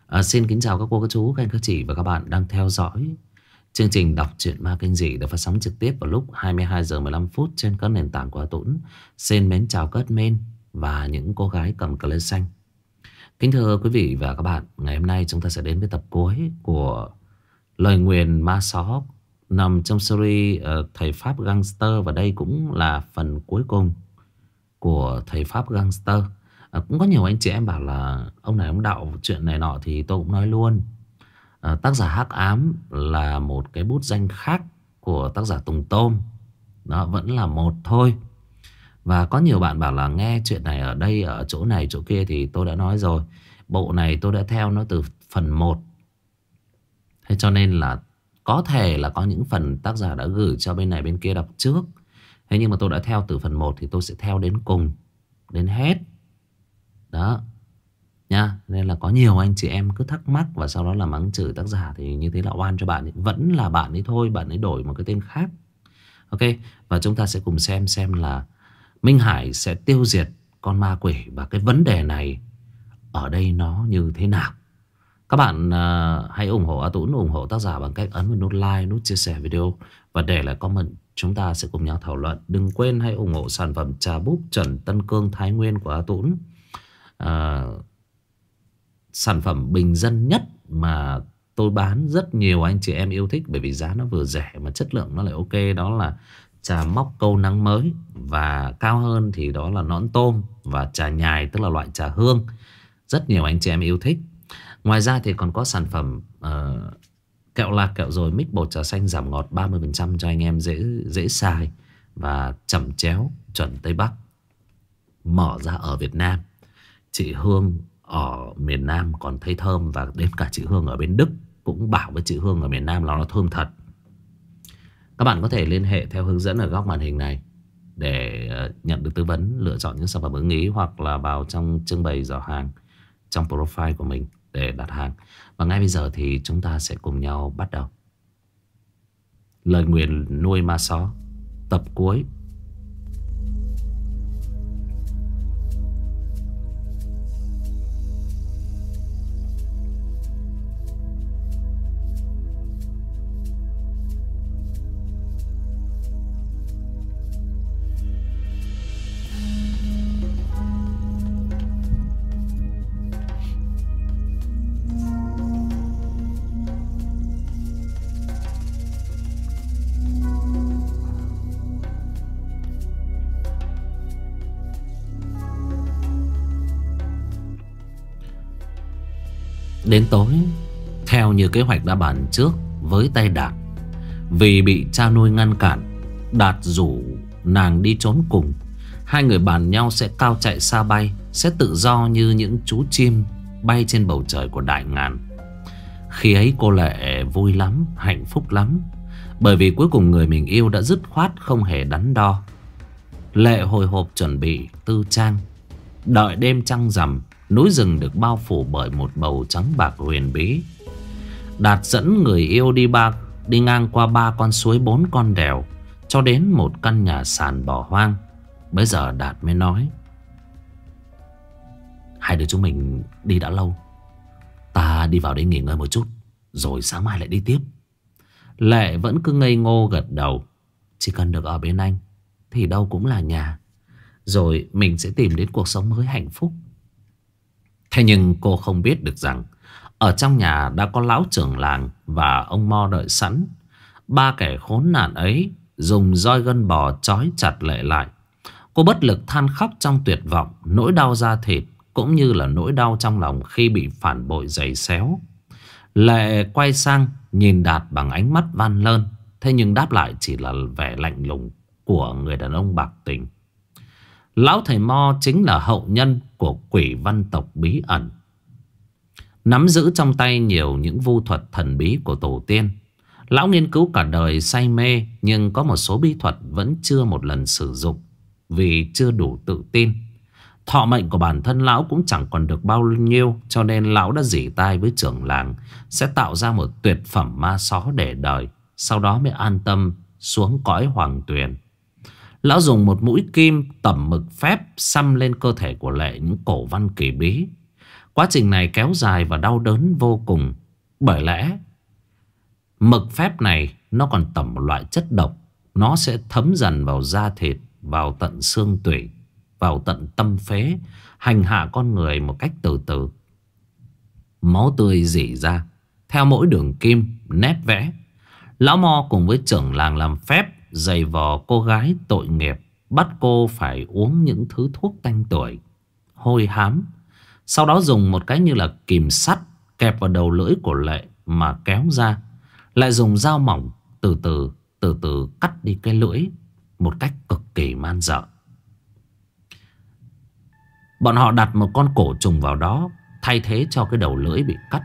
Xin kính chào các cô, các chú, các anh, các chị và các bạn đang theo dõi chương trình đọc truyện ma kinh dị được phát sóng trực tiếp vào lúc 22 giờ 15 phút trên các nền tảng của Tuấn. Xin mến chào các admin và những cô gái cầm cờ lê xanh. Kính thưa quý vị và các bạn, ngày hôm nay chúng ta sẽ đến với tập cuối của Lời Nguyền Ma Só nằm trong series Thầy Pháp Gangster, và đây cũng là phần cuối cùng của Thầy Pháp Gangster. Cũng có nhiều anh chị em bảo là ông này ông đạo chuyện này nọ, thì tôi cũng nói luôn. Tác giả Hắc Ám là một cái bút danh khác của tác giả Tùng Tôm. Đó vẫn là một thôi. Và có nhiều bạn bảo là nghe chuyện này ở đây, ở chỗ này, chỗ kia, thì tôi đã nói rồi. Bộ này tôi đã theo nó từ phần 1. Thế cho nên là có thể là có những phần tác giả đã gửi cho bên này bên kia đọc trước. Thế nhưng mà tôi đã theo từ phần 1 thì tôi sẽ theo đến cùng, đến hết. Đó nha. Nên là có nhiều anh chị em cứ thắc mắc và sau đó là mắng chửi tác giả, thì như thế là oan cho bạn ấy. Vẫn là bạn ấy thôi, bạn ấy đổi một cái tên khác. Ok. Và chúng ta sẽ cùng xem là Minh Hải sẽ tiêu diệt con ma quỷ, và cái vấn đề này ở đây nó như thế nào. Các bạn hãy ủng hộ A Tũng, ủng hộ tác giả bằng cách ấn vào nút like, nút chia sẻ video và để lại comment. Chúng ta sẽ cùng nhau thảo luận. Đừng quên hãy ủng hộ sản phẩm trà búp chuẩn Tân Cương Thái Nguyên của A Tũng. Sản phẩm bình dân nhất mà tôi bán rất nhiều anh chị em yêu thích, bởi vì giá nó vừa rẻ mà chất lượng nó lại ok. Đó là trà móc câu nắng mới, và cao hơn thì đó là nõn tôm và trà nhài, tức là loại trà hương. Rất nhiều anh chị em yêu thích. Ngoài ra thì còn có sản phẩm kẹo lạc kẹo rồi mix bột trà xanh giảm ngọt 30% cho anh em dễ xài và chẩm chéo chuẩn Tây Bắc, mở ra ở Việt Nam. Chị Hương ở miền Nam còn thấy thơm, và đến cả chị Hương ở bên Đức cũng bảo với chị Hương ở miền Nam là nó thơm thật. Các bạn có thể liên hệ theo hướng dẫn ở góc màn hình này để nhận được tư vấn lựa chọn những sản phẩm ưng ý, hoặc là vào trong trưng bày giỏ hàng trong profile của mình để đặt hàng. Và ngay bây giờ thì chúng ta sẽ cùng nhau bắt đầu Lời Nguyền Nuôi Ma Só tập cuối. Đến tối, theo như kế hoạch đã bàn trước với tay Đạt, vì bị cha nuôi ngăn cản, Đạt rủ nàng đi trốn cùng. Hai người bàn nhau sẽ cao chạy xa bay, sẽ tự do như những chú chim bay trên bầu trời của đại ngàn. Khi ấy cô Lệ vui lắm, hạnh phúc lắm, bởi vì cuối cùng người mình yêu đã dứt khoát không hề đắn đo. Lệ hồi hộp chuẩn bị tư trang, đợi đêm trăng rằm, núi rừng được bao phủ bởi một bầu trắng bạc huyền bí. Đạt dẫn người yêu đi ngang qua 3 con suối 4 con đèo, cho đến một căn nhà sàn bỏ hoang. Bây giờ Đạt mới nói: hai đứa chúng mình đi đã lâu, ta đi vào đây nghỉ ngơi một chút, rồi sáng mai lại đi tiếp. Lệ vẫn cứ ngây ngô gật đầu. Chỉ cần được ở bên anh thì đâu cũng là nhà, rồi mình sẽ tìm đến cuộc sống mới hạnh phúc. Thế nhưng cô không biết được rằng ở trong nhà đã có lão trưởng làng và ông Mo đợi sẵn. 3 kẻ khốn nạn ấy dùng roi gân bò trói chặt Lệ lại. Cô bất lực than khóc trong tuyệt vọng, nỗi đau da thịt cũng như là nỗi đau trong lòng khi bị phản bội giày xéo. Lệ quay sang nhìn Đạt bằng ánh mắt van lơn, thế nhưng đáp lại chỉ là vẻ lạnh lùng của người đàn ông bạc tình. Lão thầy Mo chính là hậu nhân của quỷ văn tộc bí ẩn, nắm giữ trong tay nhiều những vu thuật thần bí của tổ tiên. Lão nghiên cứu cả đời say mê, nhưng có một số bí thuật vẫn chưa một lần sử dụng vì chưa đủ tự tin. Thọ mệnh của bản thân lão cũng chẳng còn được bao nhiêu, cho nên lão đã rỉ tai với trưởng làng sẽ tạo ra một tuyệt phẩm ma só để đời, sau đó mới an tâm xuống cõi hoàng tuyền. Lão dùng một mũi kim tẩm mực phép xăm lên cơ thể của Lệ những cổ văn kỳ bí. Quá trình này kéo dài và đau đớn vô cùng. Bởi lẽ mực phép này nó còn tẩm một loại chất độc. Nó sẽ thấm dần vào da thịt, vào tận xương tủy, vào tận tâm phế, hành hạ con người một cách từ từ. Máu tươi rỉ ra theo mỗi đường kim, nét vẽ. Lão Mo cùng với trưởng làng làm phép giày vò cô gái tội nghiệp, bắt cô phải uống những thứ thuốc tanh tưởi, hôi hám. Sau đó dùng một cái như là kìm sắt kẹp vào đầu lưỡi của Lệ mà kéo ra. Lại dùng dao mỏng từ từ cắt đi cái lưỡi một cách cực kỳ man dợ. Bọn họ đặt một con cổ trùng vào đó thay thế cho cái đầu lưỡi bị cắt.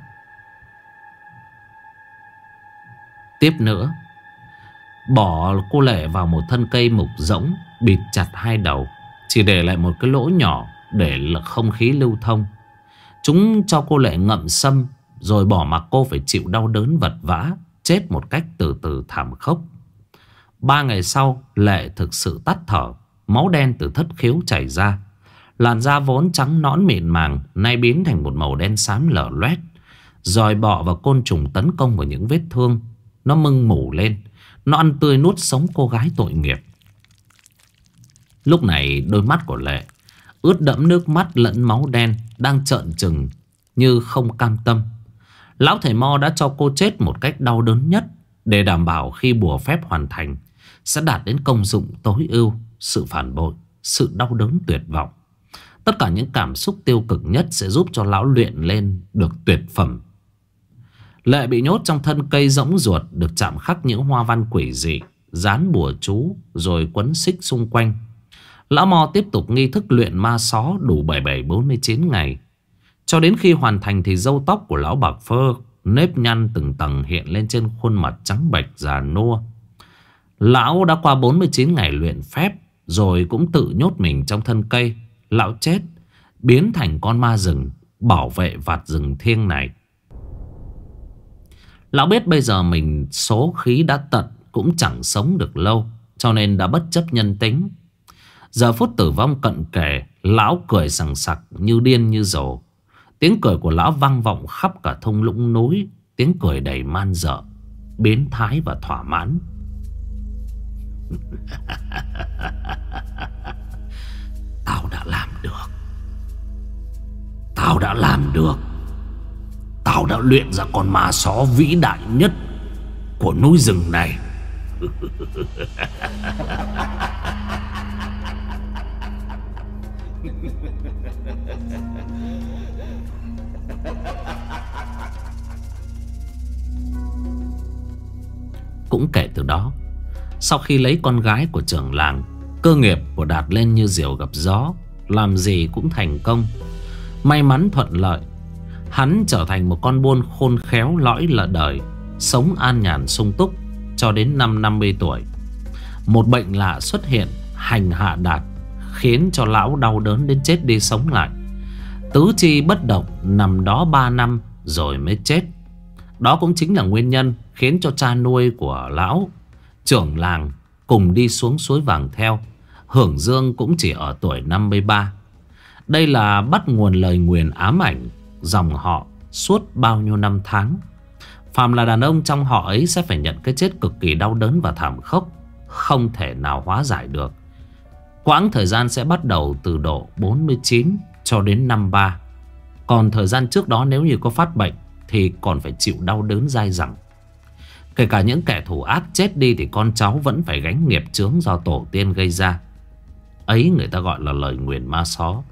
Tiếp nữa, bỏ cô Lệ vào một thân cây mục rỗng, bịt chặt hai đầu, chỉ để lại một cái lỗ nhỏ để không khí lưu thông. Chúng cho cô Lệ ngậm sâm, rồi bỏ mặc cô phải chịu đau đớn vật vã, chết một cách từ từ thảm khốc. 3 ngày sau, Lệ thực sự tắt thở. Máu đen từ thất khiếu chảy ra. Làn da vốn trắng nõn mịn màng nay biến thành một màu đen xám lở loét. Giòi bọ và côn trùng tấn công vào những vết thương. Nó mưng mủ lên. Nó ăn tươi nuốt sống cô gái tội nghiệp. Lúc này đôi mắt của Lệ ướt đẫm nước mắt lẫn máu đen, đang trợn trừng như không cam tâm. Lão thầy Mo đã cho cô chết một cách đau đớn nhất, để đảm bảo khi bùa phép hoàn thành sẽ đạt đến công dụng tối ưu. Sự phản bội, sự đau đớn tuyệt vọng, tất cả những cảm xúc tiêu cực nhất sẽ giúp cho lão luyện lên được tuyệt phẩm. Lệ bị nhốt trong thân cây rỗng ruột, được chạm khắc những hoa văn quỷ dị, dán bùa chú rồi quấn xích xung quanh. Lão Mo tiếp tục nghi thức luyện ma xó đủ 77-49 ngày. Cho đến khi hoàn thành thì râu tóc của lão bạc phơ, nếp nhăn từng tầng hiện lên trên khuôn mặt trắng bệch già nua. Lão đã qua 49 ngày luyện phép, rồi cũng tự nhốt mình trong thân cây. Lão chết, biến thành con ma rừng, bảo vệ vạt rừng thiêng này. Lão biết bây giờ mình số khí đã tận, cũng chẳng sống được lâu, cho nên đã bất chấp nhân tính. Giờ phút tử vong cận kề, lão cười sằng sặc như điên như rồ. Tiếng cười của lão vang vọng khắp cả thung lũng núi. Tiếng cười đầy man dợ, biến thái và thỏa mãn. Tao đã làm được. Tao đã làm được. Tao đã luyện ra con ma só vĩ đại nhất của núi rừng này. Cũng kể từ đó, sau khi lấy con gái của trưởng làng, cơ nghiệp của Đạt lên như diều gặp gió, làm gì cũng thành công. May mắn thuận lợi, hắn trở thành một con buôn khôn khéo lõi lợ đời, sống an nhàn sung túc cho đến năm 50 tuổi. Một bệnh lạ xuất hiện hành hạ Đạt, khiến cho lão đau đớn đến chết đi sống lại. Tứ chi bất động nằm đó 3 năm rồi mới chết. Đó cũng chính là nguyên nhân khiến cho cha nuôi của lão, trưởng làng, cùng đi xuống suối vàng theo. Hưởng dương cũng chỉ ở tuổi 53. Đây là bắt nguồn lời nguyền ám ảnh dòng họ suốt bao nhiêu năm tháng. Phàm là đàn ông trong họ ấy sẽ phải nhận cái chết cực kỳ đau đớn và thảm khốc, không thể nào hóa giải được. Quãng thời gian sẽ bắt đầu từ độ 49 cho đến 53. Còn thời gian trước đó nếu như có phát bệnh thì còn phải chịu đau đớn dai dẳng. Kể cả những kẻ thù ác chết đi thì con cháu vẫn phải gánh nghiệp chướng do tổ tiên gây ra. Ấy người ta gọi là lời nguyền ma xó.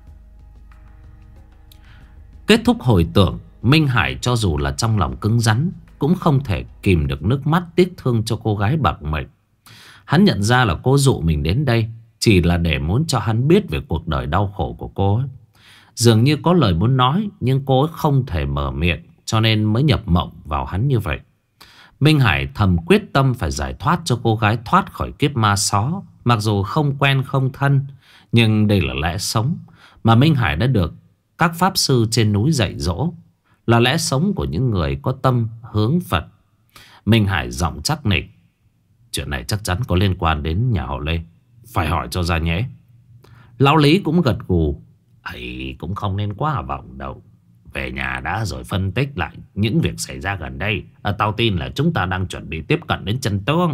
Kết thúc hồi tưởng, Minh Hải cho dù là trong lòng cứng rắn cũng không thể kìm được nước mắt tiếc thương cho cô gái bạc mệnh. Hắn nhận ra là cô dụ mình đến đây chỉ là để muốn cho hắn biết về cuộc đời đau khổ của cô ấy. Dường như có lời muốn nói, nhưng cô ấy không thể mở miệng, cho nên mới nhập mộng vào hắn như vậy. Minh Hải thầm quyết tâm phải giải thoát cho cô gái thoát khỏi kiếp ma xó. Mặc dù không quen không thân, nhưng đây là lẽ sống mà Minh Hải đã được các pháp sư trên núi dạy dỗ, là lẽ sống của những người có tâm hướng Phật. Minh Hải giọng chắc nịch: chuyện này chắc chắn có liên quan đến nhà họ Lê, phải hỏi cho ra nhé. Lão Lý cũng gật gù: ấy cũng không nên quá vọng đâu. về nhà đã rồi phân tích lại những việc xảy ra gần đây. Tao tin là chúng ta đang chuẩn bị tiếp cận đến chân tướng.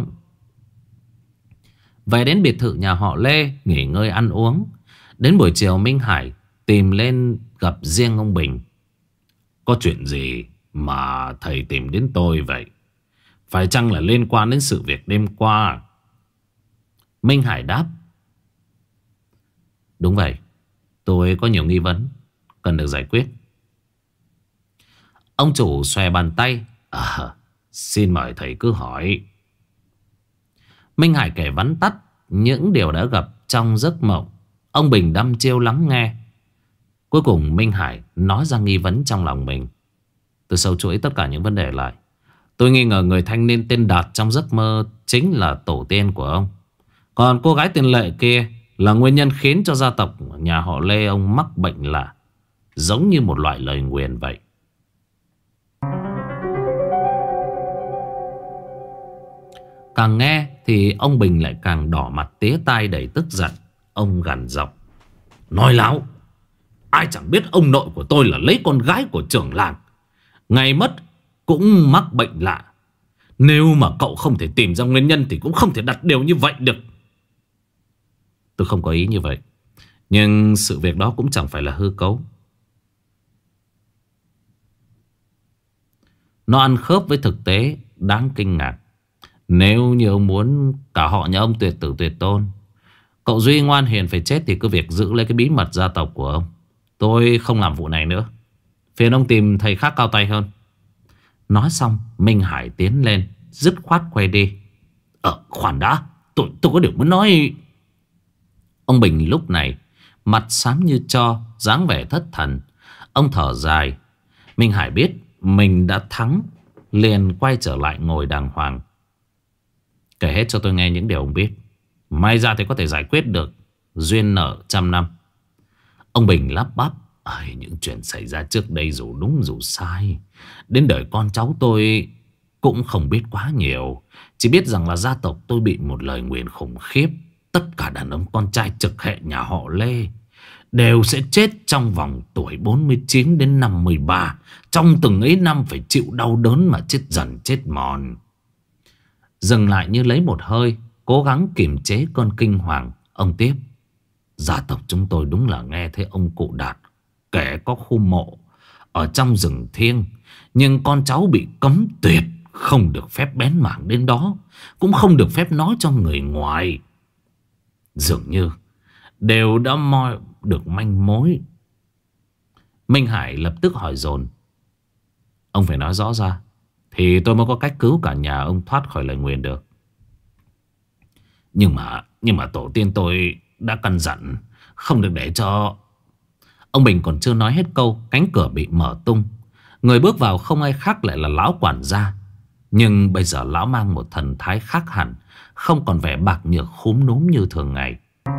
Về đến biệt thự nhà họ Lê, nghỉ ngơi ăn uống. Đến buổi chiều Minh Hải tìm lên gặp riêng ông Bình. Có chuyện gì mà thầy tìm đến tôi vậy? Phải chăng là liên quan đến sự việc đêm qua? Minh Hải đáp: đúng vậy, tôi có nhiều nghi vấn cần được giải quyết. Ông chủ xòe bàn tay: xin mời thầy cứ hỏi. Minh Hải kể vắn tắt những điều đã gặp trong giấc mộng. Ông Bình đăm chiêu lắng nghe. Cuối cùng Minh Hải nói ra nghi vấn trong lòng mình. Tôi sâu chuỗi tất cả những vấn đề lại. Tôi nghi ngờ người thanh niên tên Đạt trong giấc mơ chính là tổ tiên của ông. Còn cô gái tên Lệ kia là nguyên nhân khiến cho gia tộc nhà họ Lê ông mắc bệnh lạ, giống như một loại lời nguyền vậy. Càng nghe thì ông Bình lại càng đỏ mặt tía tai đầy tức giận. Ông gằn giọng: nói láo! Ai chẳng biết ông nội của tôi là lấy con gái của trưởng làng, ngày mất cũng mắc bệnh lạ. Nếu mà cậu không thể tìm ra nguyên nhân thì cũng không thể đặt điều như vậy được. Tôi không có ý như vậy, nhưng sự việc đó cũng chẳng phải là hư cấu. Nó ăn khớp với thực tế đáng kinh ngạc. Nếu như ông muốn cả họ nhà ông tuyệt tử tuyệt tôn, cậu Duy ngoan hiền phải chết, thì cứ việc giữ lấy cái bí mật gia tộc của ông. Tôi không làm vụ này nữa. Phiền ông tìm thầy khác cao tay hơn. Nói xong Minh Hải tiến lên, dứt khoát quay đi. Khoan đã, tôi có điều muốn nói. Ông Bình lúc này mặt xám như tro, dáng vẻ thất thần. Ông thở dài. Minh Hải biết mình đã thắng, liền quay trở lại ngồi đàng hoàng. Kể hết cho tôi nghe những điều ông biết. May ra thì có thể giải quyết được duyên nợ trăm năm. Ông Bình lắp bắp: những chuyện xảy ra trước đây dù đúng dù sai, đến đời con cháu tôi cũng không biết quá nhiều. Chỉ biết rằng là gia tộc tôi bị một lời nguyền khủng khiếp. Tất cả đàn ông con trai trực hệ nhà họ Lê đều sẽ chết trong vòng tuổi 49 đến 53. Trong từng ấy năm phải chịu đau đớn mà chết dần chết mòn. Dừng lại như lấy một hơi, cố gắng kiềm chế cơn kinh hoàng. Ông tiếp: gia tộc chúng tôi đúng là nghe thấy ông cụ Đạt kể có khu mộ ở trong rừng thiêng, nhưng con cháu bị cấm tuyệt, không được phép bén mảng đến đó, cũng không được phép nói cho người ngoài. Dường như đều đã moi được manh mối. Minh Hải lập tức hỏi dồn: ông phải nói rõ ra thì tôi mới có cách cứu cả nhà ông thoát khỏi lời nguyền được. Nhưng mà tổ tiên tôi đã căn dặn không được để cho... Ông Bình còn chưa nói hết câu, cánh cửa bị mở tung. Người bước vào không ai khác lại là lão quản gia. Nhưng bây giờ lão mang một thần thái khác hẳn, không còn vẻ bạc nhược khúm núm như thường ngày.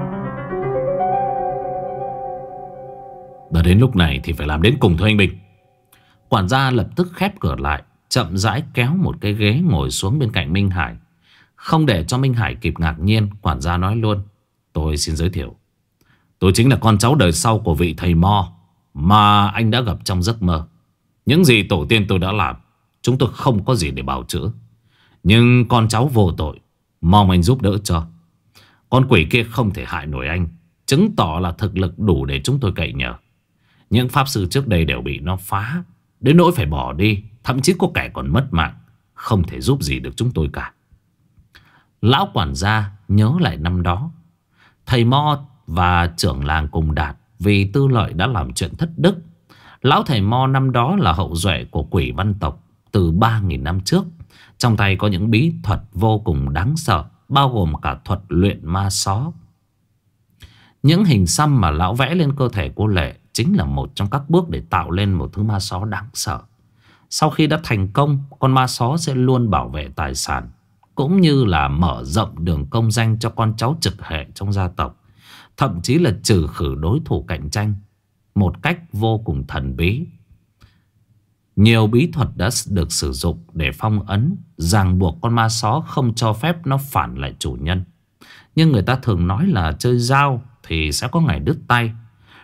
Đã đến lúc này thì phải làm đến cùng thôi anh Bình. Quản gia lập tức khép cửa lại, chậm rãi kéo một cái ghế ngồi xuống bên cạnh Minh Hải. Không để cho Minh Hải kịp ngạc nhiên, quản gia nói luôn: tôi xin giới thiệu, tôi chính là con cháu đời sau của vị thầy Mo mà anh đã gặp trong giấc mơ. Những gì tổ tiên tôi đã làm, chúng tôi không có gì để bào chữa, nhưng con cháu vô tội, mong anh giúp đỡ cho. Con quỷ kia không thể hại nổi anh, chứng tỏ là thực lực đủ để chúng tôi cậy nhờ. Những pháp sư trước đây đều bị nó phá, đến nỗi phải bỏ đi, thậm chí có kẻ còn mất mạng, không thể giúp gì được chúng tôi cả. Lão quản gia nhớ lại năm đó, thầy Mo và trưởng làng cùng Đạt vì tư lợi đã làm chuyện thất đức. Lão thầy Mo năm đó là hậu duệ của quỷ văn tộc từ 3.000 năm trước. Trong tay có những bí thuật vô cùng đáng sợ, bao gồm cả thuật luyện ma só. Những hình xăm mà lão vẽ lên cơ thể cô Lệ chính là một trong các bước để tạo lên một thứ ma só đáng sợ. Sau khi đã thành công, con ma só sẽ luôn bảo vệ tài sản, cũng như là mở rộng đường công danh cho con cháu trực hệ trong gia tộc, thậm chí là trừ khử đối thủ cạnh tranh một cách vô cùng thần bí. Nhiều bí thuật đã được sử dụng để phong ấn, ràng buộc con ma só, không cho phép nó phản lại chủ nhân. Nhưng người ta thường nói là chơi dao thì sẽ có ngày đứt tay.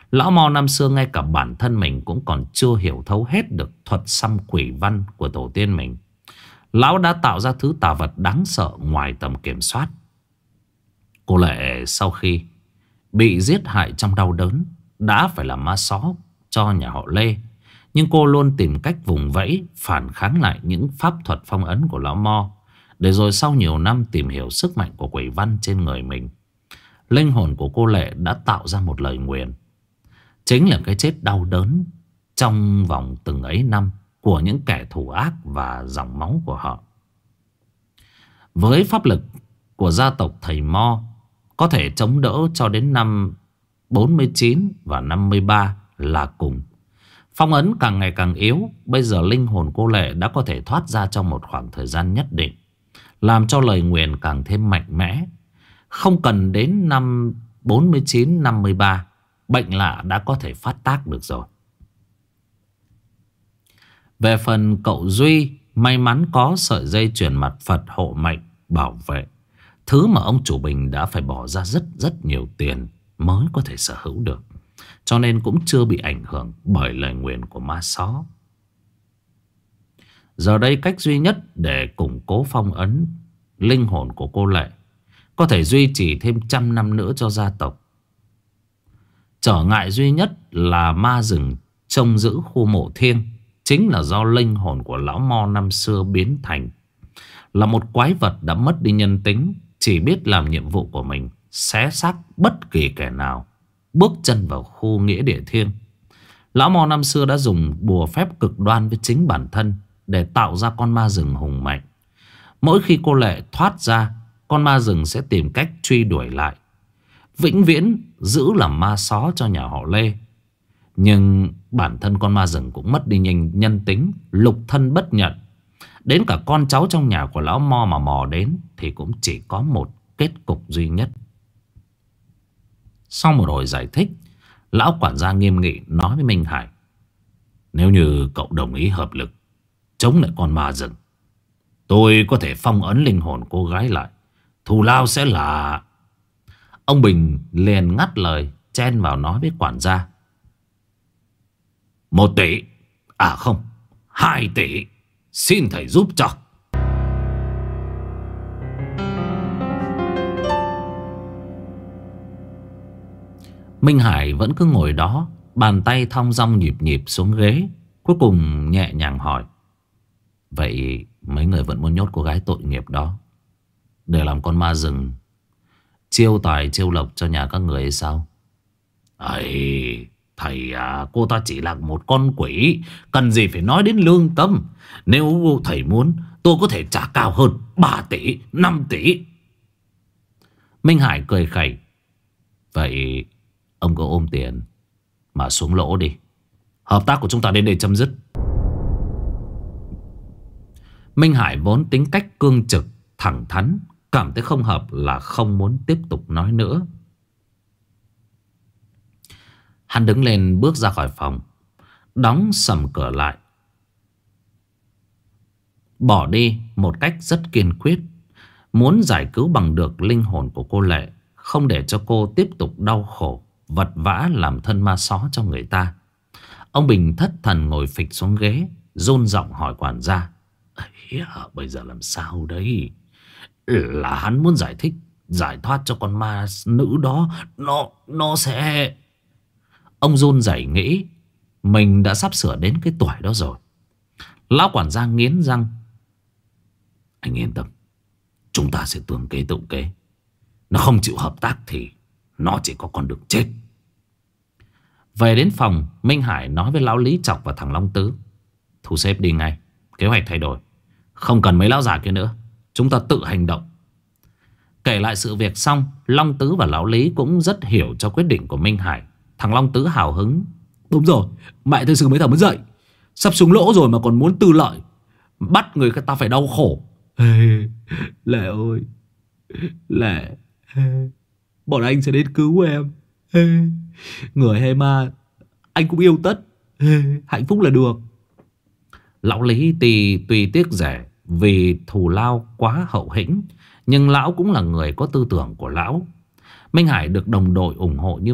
Lão Mo năm xưa ngay cả bản thân mình cũng còn chưa hiểu thấu hết được thuật xăm quỷ văn của tổ tiên mình. Lão đã tạo ra thứ tà vật đáng sợ ngoài tầm kiểm soát. Cô Lệ sau khi bị giết hại trong đau đớn đã phải làm ma xó cho nhà họ Lê. Nhưng cô luôn tìm cách vùng vẫy, phản kháng lại những pháp thuật phong ấn của Lão Mo, để rồi sau nhiều năm tìm hiểu sức mạnh của quỷ văn trên người mình, linh hồn của cô Lệ đã tạo ra một lời nguyền. Chính là cái chết đau đớn trong vòng từng ấy năm của những kẻ thù ác và dòng máu của họ. Với pháp lực của gia tộc thầy Mo có thể chống đỡ cho đến năm 49 và 53 là cùng. Phong ấn càng ngày càng yếu. Bây giờ linh hồn cô Lệ đã có thể thoát ra trong một khoảng thời gian nhất định, làm cho lời nguyền càng thêm mạnh mẽ. Không cần đến năm 49, 53, bệnh lạ đã có thể phát tác được rồi. Về phần cậu Duy, may mắn có sợi dây chuyền mặt Phật hộ mệnh bảo vệ, thứ mà ông chủ Bình đã phải bỏ ra rất nhiều tiền mới có thể sở hữu được, cho nên cũng chưa bị ảnh hưởng bởi lời nguyền của ma xó. Giờ đây cách duy nhất để củng cố phong ấn linh hồn của cô Lệ, có thể duy trì thêm 100 năm nữa cho gia tộc. Trở ngại duy nhất là ma rừng trông giữ khu mộ thiêng, chính là do linh hồn của lão Mo năm xưa biến thành là một quái vật đã mất đi nhân tính, chỉ biết làm nhiệm vụ của mình, xé xác bất kỳ kẻ nào bước chân vào khu nghĩa địa thiêng. Lão Mo năm xưa đã dùng bùa phép cực đoan với chính bản thân để tạo ra con ma rừng hùng mạnh. Mỗi khi cô Lệ thoát ra, con ma rừng sẽ tìm cách truy đuổi lại, vĩnh viễn giữ làm ma xó cho nhà họ Lê. Nhưng bản thân con ma rừng cũng mất đi nhân tính, lục thân bất nhận. Đến cả con cháu trong nhà của lão Mo mà mò đến thì cũng chỉ có một kết cục duy nhất. Sau một hồi giải thích, lão quản gia nghiêm nghị nói với Minh Hải: nếu như cậu đồng ý hợp lực chống lại con ma rừng, tôi có thể phong ấn linh hồn cô gái lại. Thù lao sẽ là... Ông Bình liền ngắt lời, chen vào nói với quản gia: 1 tỷ, à không, 2 tỷ, xin thầy giúp cho. Minh Hải vẫn cứ ngồi đó, bàn tay thong dong nhịp nhịp xuống ghế. Cuối cùng nhẹ nhàng hỏi: vậy mấy người vẫn muốn nhốt cô gái tội nghiệp đó để làm con ma rừng chiêu tài chiêu lộc cho nhà các người hay sao? Ấy, thầy à, cô ta chỉ là một con quỷ, cần gì phải nói đến lương tâm. Nếu thầy muốn, tôi có thể trả cao hơn 3 tỷ, 5 tỷ. Minh Hải cười khẩy: vậy ông cứ ôm tiền mà xuống lỗ đi. Hợp tác của chúng ta đến đây chấm dứt. Minh Hải vốn tính cách cương trực, thẳng thắn, cảm thấy không hợp là không muốn tiếp tục nói nữa. Hắn đứng lên bước ra khỏi phòng, đóng sầm cửa lại, bỏ đi một cách rất kiên quyết. Muốn giải cứu bằng được linh hồn của cô Lệ, không để cho cô tiếp tục đau khổ vật vã làm thân ma xó cho người ta. Ông Bình thất thần ngồi phịch xuống ghế, run giọng hỏi quản gia: bây giờ làm sao đấy? Là hắn muốn giải thích, giải thoát cho con ma nữ đó, nó sẽ... Ông run rẩy nghĩ mình đã sắp sửa đến cái tuổi đó rồi. Lão quản gia nghiến răng: anh yên tâm, chúng ta sẽ tương kế tự kế. Nó không chịu hợp tác thì nó chỉ có con đường chết. Về đến phòng, Minh Hải nói với lão Lý Chọc và thằng Long Tứ: thu xếp đi ngay, kế hoạch thay đổi, không cần mấy lão già kia nữa, chúng ta tự hành động. Kể lại sự việc xong, Long Tứ và lão Lý cũng rất hiểu cho quyết định của Minh Hải. Thằng Long Tứ hào hứng: đúng rồi, mẹ tôi sư mấy thằng mới dậy, sắp xuống lỗ rồi mà còn muốn tư lợi, bắt người ta phải đau khổ. Lệ ơi, Lệ, bọn anh sẽ đến cứu em. Người hay ma anh cũng yêu tất, hạnh phúc là được. Lão Lý tuy tiếc rẻ vì thù lao quá hậu hĩnh, nhưng lão cũng là người có tư tưởng của lão. Minh Hải được đồng đội ủng hộ như vậy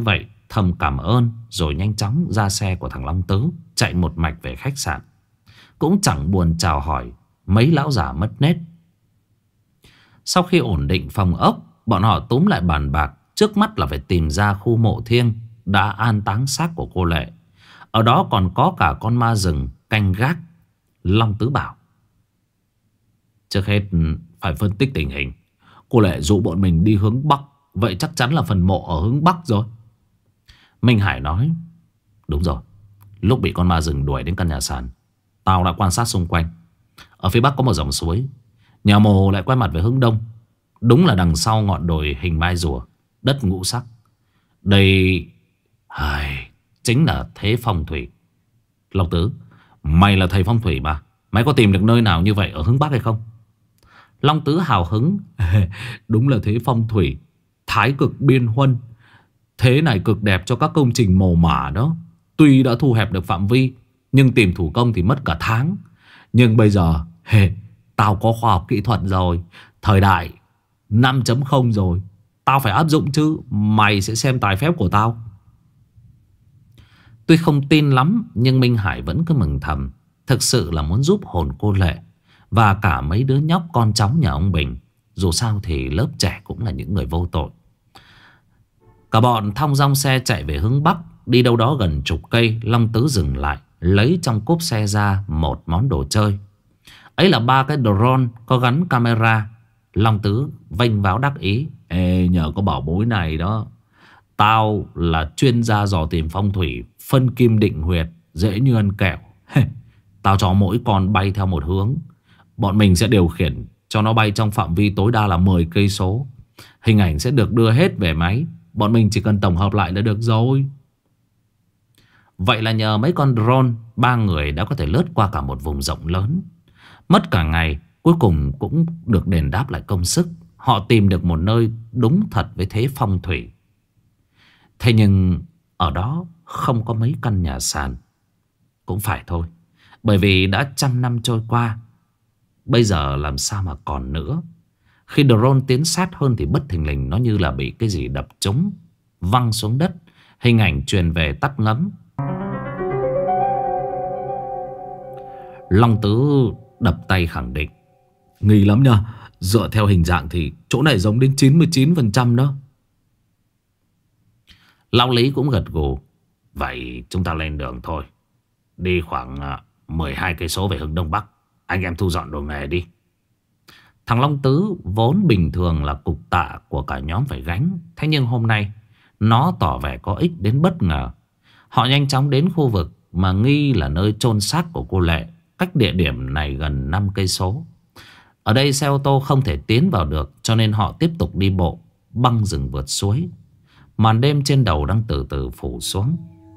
thầm cảm ơn rồi nhanh chóng ra xe của thằng Long Tứ, chạy một mạch về khách sạn. Cũng chẳng buồn chào hỏi mấy lão già mất nết. Sau khi ổn định phòng ốc, bọn họ túm lại bàn bạc. Trước mắt là phải tìm ra khu mộ thiêng đã an táng xác của cô Lệ. Ở đó còn có cả con ma rừng canh gác. Long Tứ bảo: trước hết phải phân tích tình hình. Cô Lệ dụ bọn mình đi hướng Bắc, vậy chắc chắn là phần mộ ở hướng Bắc rồi. Minh Hải nói: đúng rồi. Lúc bị con ma rừng đuổi đến căn nhà sàn, tao đã quan sát xung quanh. Ở phía Bắc có một dòng suối. Nhà mồ lại quay mặt về hướng Đông. Đúng là đằng sau ngọn đồi hình mai rùa, đất ngũ sắc. Đây chính là thế phong thủy. Long Tứ, mày là thầy phong thủy mà, mày có tìm được nơi nào như vậy ở hướng Bắc hay không? Long Tứ hào hứng: đúng là thế phong thủy, thái cực biên huân. Thế này cực đẹp cho các công trình mồ mả đó. Tuy đã thu hẹp được phạm vi, nhưng tìm thủ công thì mất cả tháng. Nhưng bây giờ tao có khoa học kỹ thuật rồi. Thời đại 5.0 rồi. Tao phải áp dụng chứ. Mày sẽ xem tài phép của tao. Tuy không tin lắm, nhưng Minh Hải vẫn cứ mừng thầm. Thực sự là muốn giúp hồn cô Lệ và cả mấy đứa nhóc con cháu nhà ông Bình. Dù sao thì lớp trẻ cũng là những người vô tội. Cả bọn thong dong xe chạy về hướng Bắc. Đi đâu đó gần chục cây, Long Tứ dừng lại, lấy trong cốp xe ra một món đồ chơi. Ấy là 3 cái drone có gắn camera. Long Tứ vênh váo đắc ý: ê, nhờ có bảo bối này đó, tao là chuyên gia dò tìm phong thủy, phân kim định huyệt, dễ như ăn kẹo. Tao cho mỗi con bay theo một hướng. Bọn mình sẽ điều khiển cho nó bay trong phạm vi tối đa là 10 cây số. Hình ảnh sẽ được đưa hết về máy. Bọn mình chỉ cần tổng hợp lại là được rồi. Vậy là nhờ mấy con drone, 3 người đã có thể lướt qua cả một vùng rộng lớn. Mất cả ngày, cuối cùng cũng được đền đáp lại công sức. Họ tìm được một nơi đúng thật với thế phong thủy. Thế nhưng ở đó không có mấy căn nhà sàn. Cũng phải thôi, bởi vì đã 100 năm trôi qua, bây giờ làm sao mà còn nữa. Khi drone tiến sát hơn thì bất thình lình nó như là bị cái gì đập trúng, văng xuống đất. Hình ảnh truyền về tắt ngấm. Long Tứ đập tay khẳng định: nghi lắm nha. Dựa theo hình dạng thì chỗ này giống đến 99% đó. Lão Lý cũng gật gù: vậy chúng ta lên đường thôi. Đi khoảng 12 cây số về hướng Đông Bắc. Anh em thu dọn đồ nghề đi. Thằng Long Tứ vốn bình thường là cục tạ của cả nhóm phải gánh. Thế nhưng hôm nay nó tỏ vẻ có ích đến bất ngờ. Họ nhanh chóng đến khu vực mà nghi là nơi chôn xác của cô Lệ, cách địa điểm này gần 5 cây số. Ở đây xe ô tô không thể tiến vào được, cho nên họ tiếp tục đi bộ băng rừng vượt suối. Màn đêm trên đầu đang từ từ phủ xuống.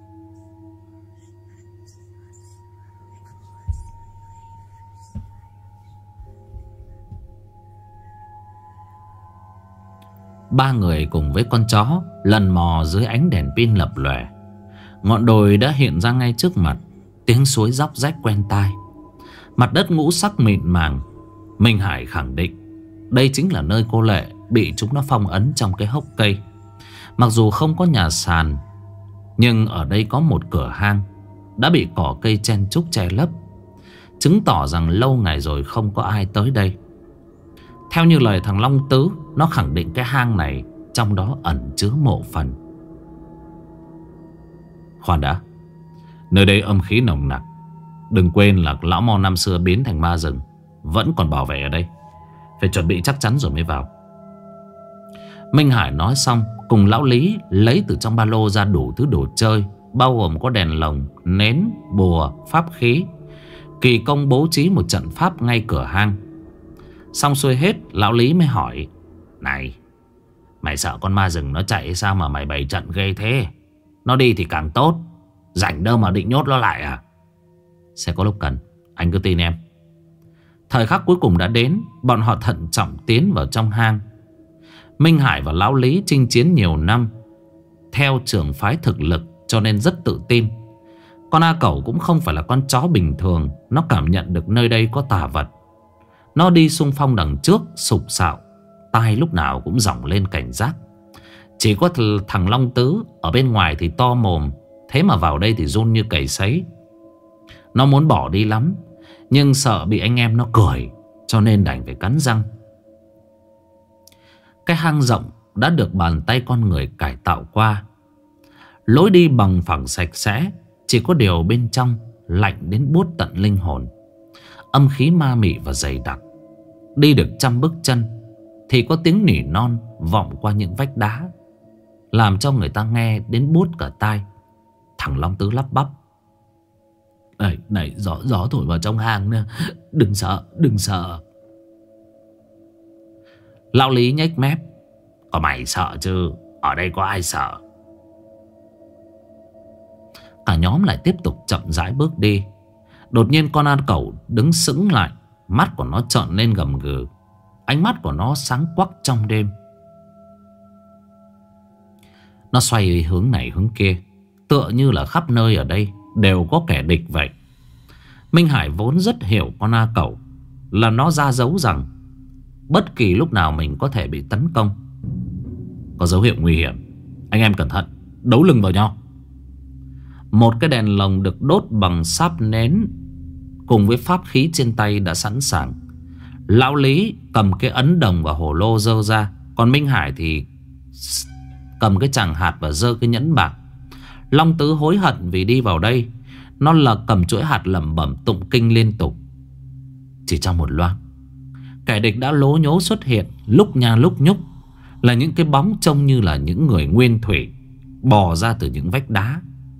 Ba người cùng với con chó lần mò dưới ánh đèn pin lập lòe. Ngọn đồi đã hiện ra ngay trước mặt. Tiếng suối róc rách quen tai. Mặt đất ngũ sắc mịn màng. Minh Hải khẳng định đây chính là nơi cô Lệ bị chúng nó phong ấn trong cái hốc cây. Mặc dù không có nhà sàn, nhưng ở đây có một cửa hang đã bị cỏ cây chen chúc che lấp, chứng tỏ rằng lâu ngày rồi không có ai tới đây. Theo như lời thằng Long Tứ, nó khẳng định cái hang này trong đó ẩn chứa mộ phần. Khoan đã, nơi đây âm khí nồng nặc. Đừng quên là lão mo năm xưa biến thành ma rừng vẫn còn bảo vệ ở đây. Phải chuẩn bị chắc chắn rồi mới vào. Minh Hải nói xong, cùng lão Lý lấy từ trong ba lô ra đủ thứ đồ chơi, bao gồm có đèn lồng, nến, bùa, pháp khí. Kỳ công bố trí một trận pháp ngay cửa hang. Xong xuôi hết, lão Lý mới hỏi: này, mày sợ con ma rừng nó chạy sao mà mày bày trận ghê thế? Nó đi thì càng tốt, rảnh đâu mà định nhốt nó lại à? Sẽ có lúc cần, anh cứ tin em. Thời khắc cuối cùng đã đến. Bọn họ thận trọng tiến vào trong hang. Minh Hải và lão Lý chinh chiến nhiều năm theo trường phái thực lực, cho nên rất tự tin. Con A Cẩu cũng không phải là con chó bình thường. Nó cảm nhận được nơi đây có tà vật. Nó đi xung phong đằng trước, sục sạo, tai lúc nào cũng giọng lên cảnh giác. Chỉ có thằng Long Tứ ở bên ngoài thì to mồm, thế mà vào đây thì run như cầy sấy. Nó muốn bỏ đi lắm, nhưng sợ bị anh em nó cười, cho nên đành phải cắn răng. Cái hang rộng đã được bàn tay con người cải tạo qua. Lối đi bằng phẳng sạch sẽ, chỉ có điều bên trong lạnh đến buốt tận linh hồn. Âm khí ma mị và dày đặc. Đi được 100 bước chân thì có tiếng nỉ non vọng qua những vách đá, làm cho người ta nghe đến buốt cả tai. Thằng Long Tứ lắp bắp: Này, gió thổi vào trong hang nè. Đừng sợ, đừng sợ. Lão Lý nhếch mép: Có mày sợ chứ, ở đây có ai sợ. Cả nhóm lại tiếp tục chậm rãi bước đi. Đột nhiên con A Cẩu đứng sững lại. Mắt của nó trợn lên gầm gừ. Ánh mắt của nó sáng quắc trong đêm. Nó xoay hướng này hướng kia, tựa như là khắp nơi ở đây đều có kẻ địch vậy. Minh Hải vốn rất hiểu con A Cẩu, là nó ra dấu rằng bất kỳ lúc nào mình có thể bị tấn công. Có dấu hiệu nguy hiểm, anh em cẩn thận, đấu lưng vào nhau. Một cái đèn lồng được đốt bằng sáp nến cùng với pháp khí trên tay đã sẵn sàng. Lão Lý cầm cái ấn đồng và hồ lô dơ ra, còn Minh Hải thì cầm cái chàng hạt và dơ cái nhẫn bạc. Long Tứ hối hận vì đi vào đây. Nó là cầm chuỗi hạt lẩm bẩm tụng kinh liên tục. Chỉ trong một loáng, kẻ địch đã lố nhố xuất hiện, lúc nha lúc nhúc, là những cái bóng trông như là những người nguyên thủy bò ra từ những vách đá.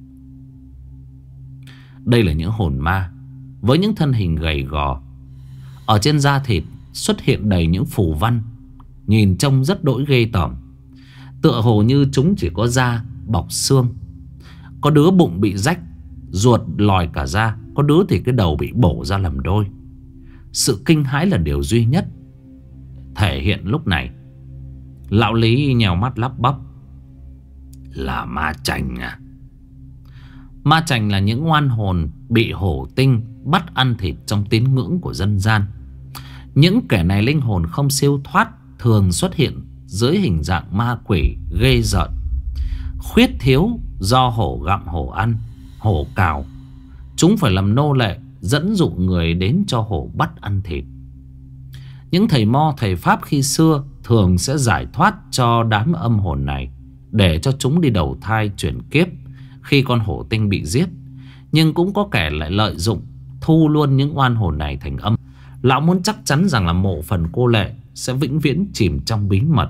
Đây là những hồn ma với những thân hình gầy gò. Ở trên da thịt xuất hiện đầy những phù văn, nhìn trông rất đỗi ghê tởm. Tựa hồ như chúng chỉ có da bọc xương. Có đứa bụng bị rách, ruột lòi cả ra. Có đứa thì cái đầu bị bổ ra làm đôi. Sự kinh hãi là điều duy nhất thể hiện lúc này. Lão Lý nhèo mắt lắp bắp: Là ma chành à? Ma chành là những oan hồn bị hổ tinh bắt ăn thịt trong tín ngưỡng của dân gian. Những kẻ này linh hồn không siêu thoát, thường xuất hiện dưới hình dạng ma quỷ ghê rợn. Khuyết thiếu do hổ gặm hổ ăn, hổ cào. Chúng phải làm nô lệ, dẫn dụ người đến cho hổ bắt ăn thịt. Những thầy mo thầy pháp khi xưa thường sẽ giải thoát cho đám âm hồn này, để cho chúng đi đầu thai chuyển kiếp khi con hổ tinh bị giết. Nhưng cũng có kẻ lại lợi dụng, thu luôn những oan hồn này thành âm. Lão muốn chắc chắn rằng là mộ phần cô Lệ sẽ vĩnh viễn chìm trong bí mật.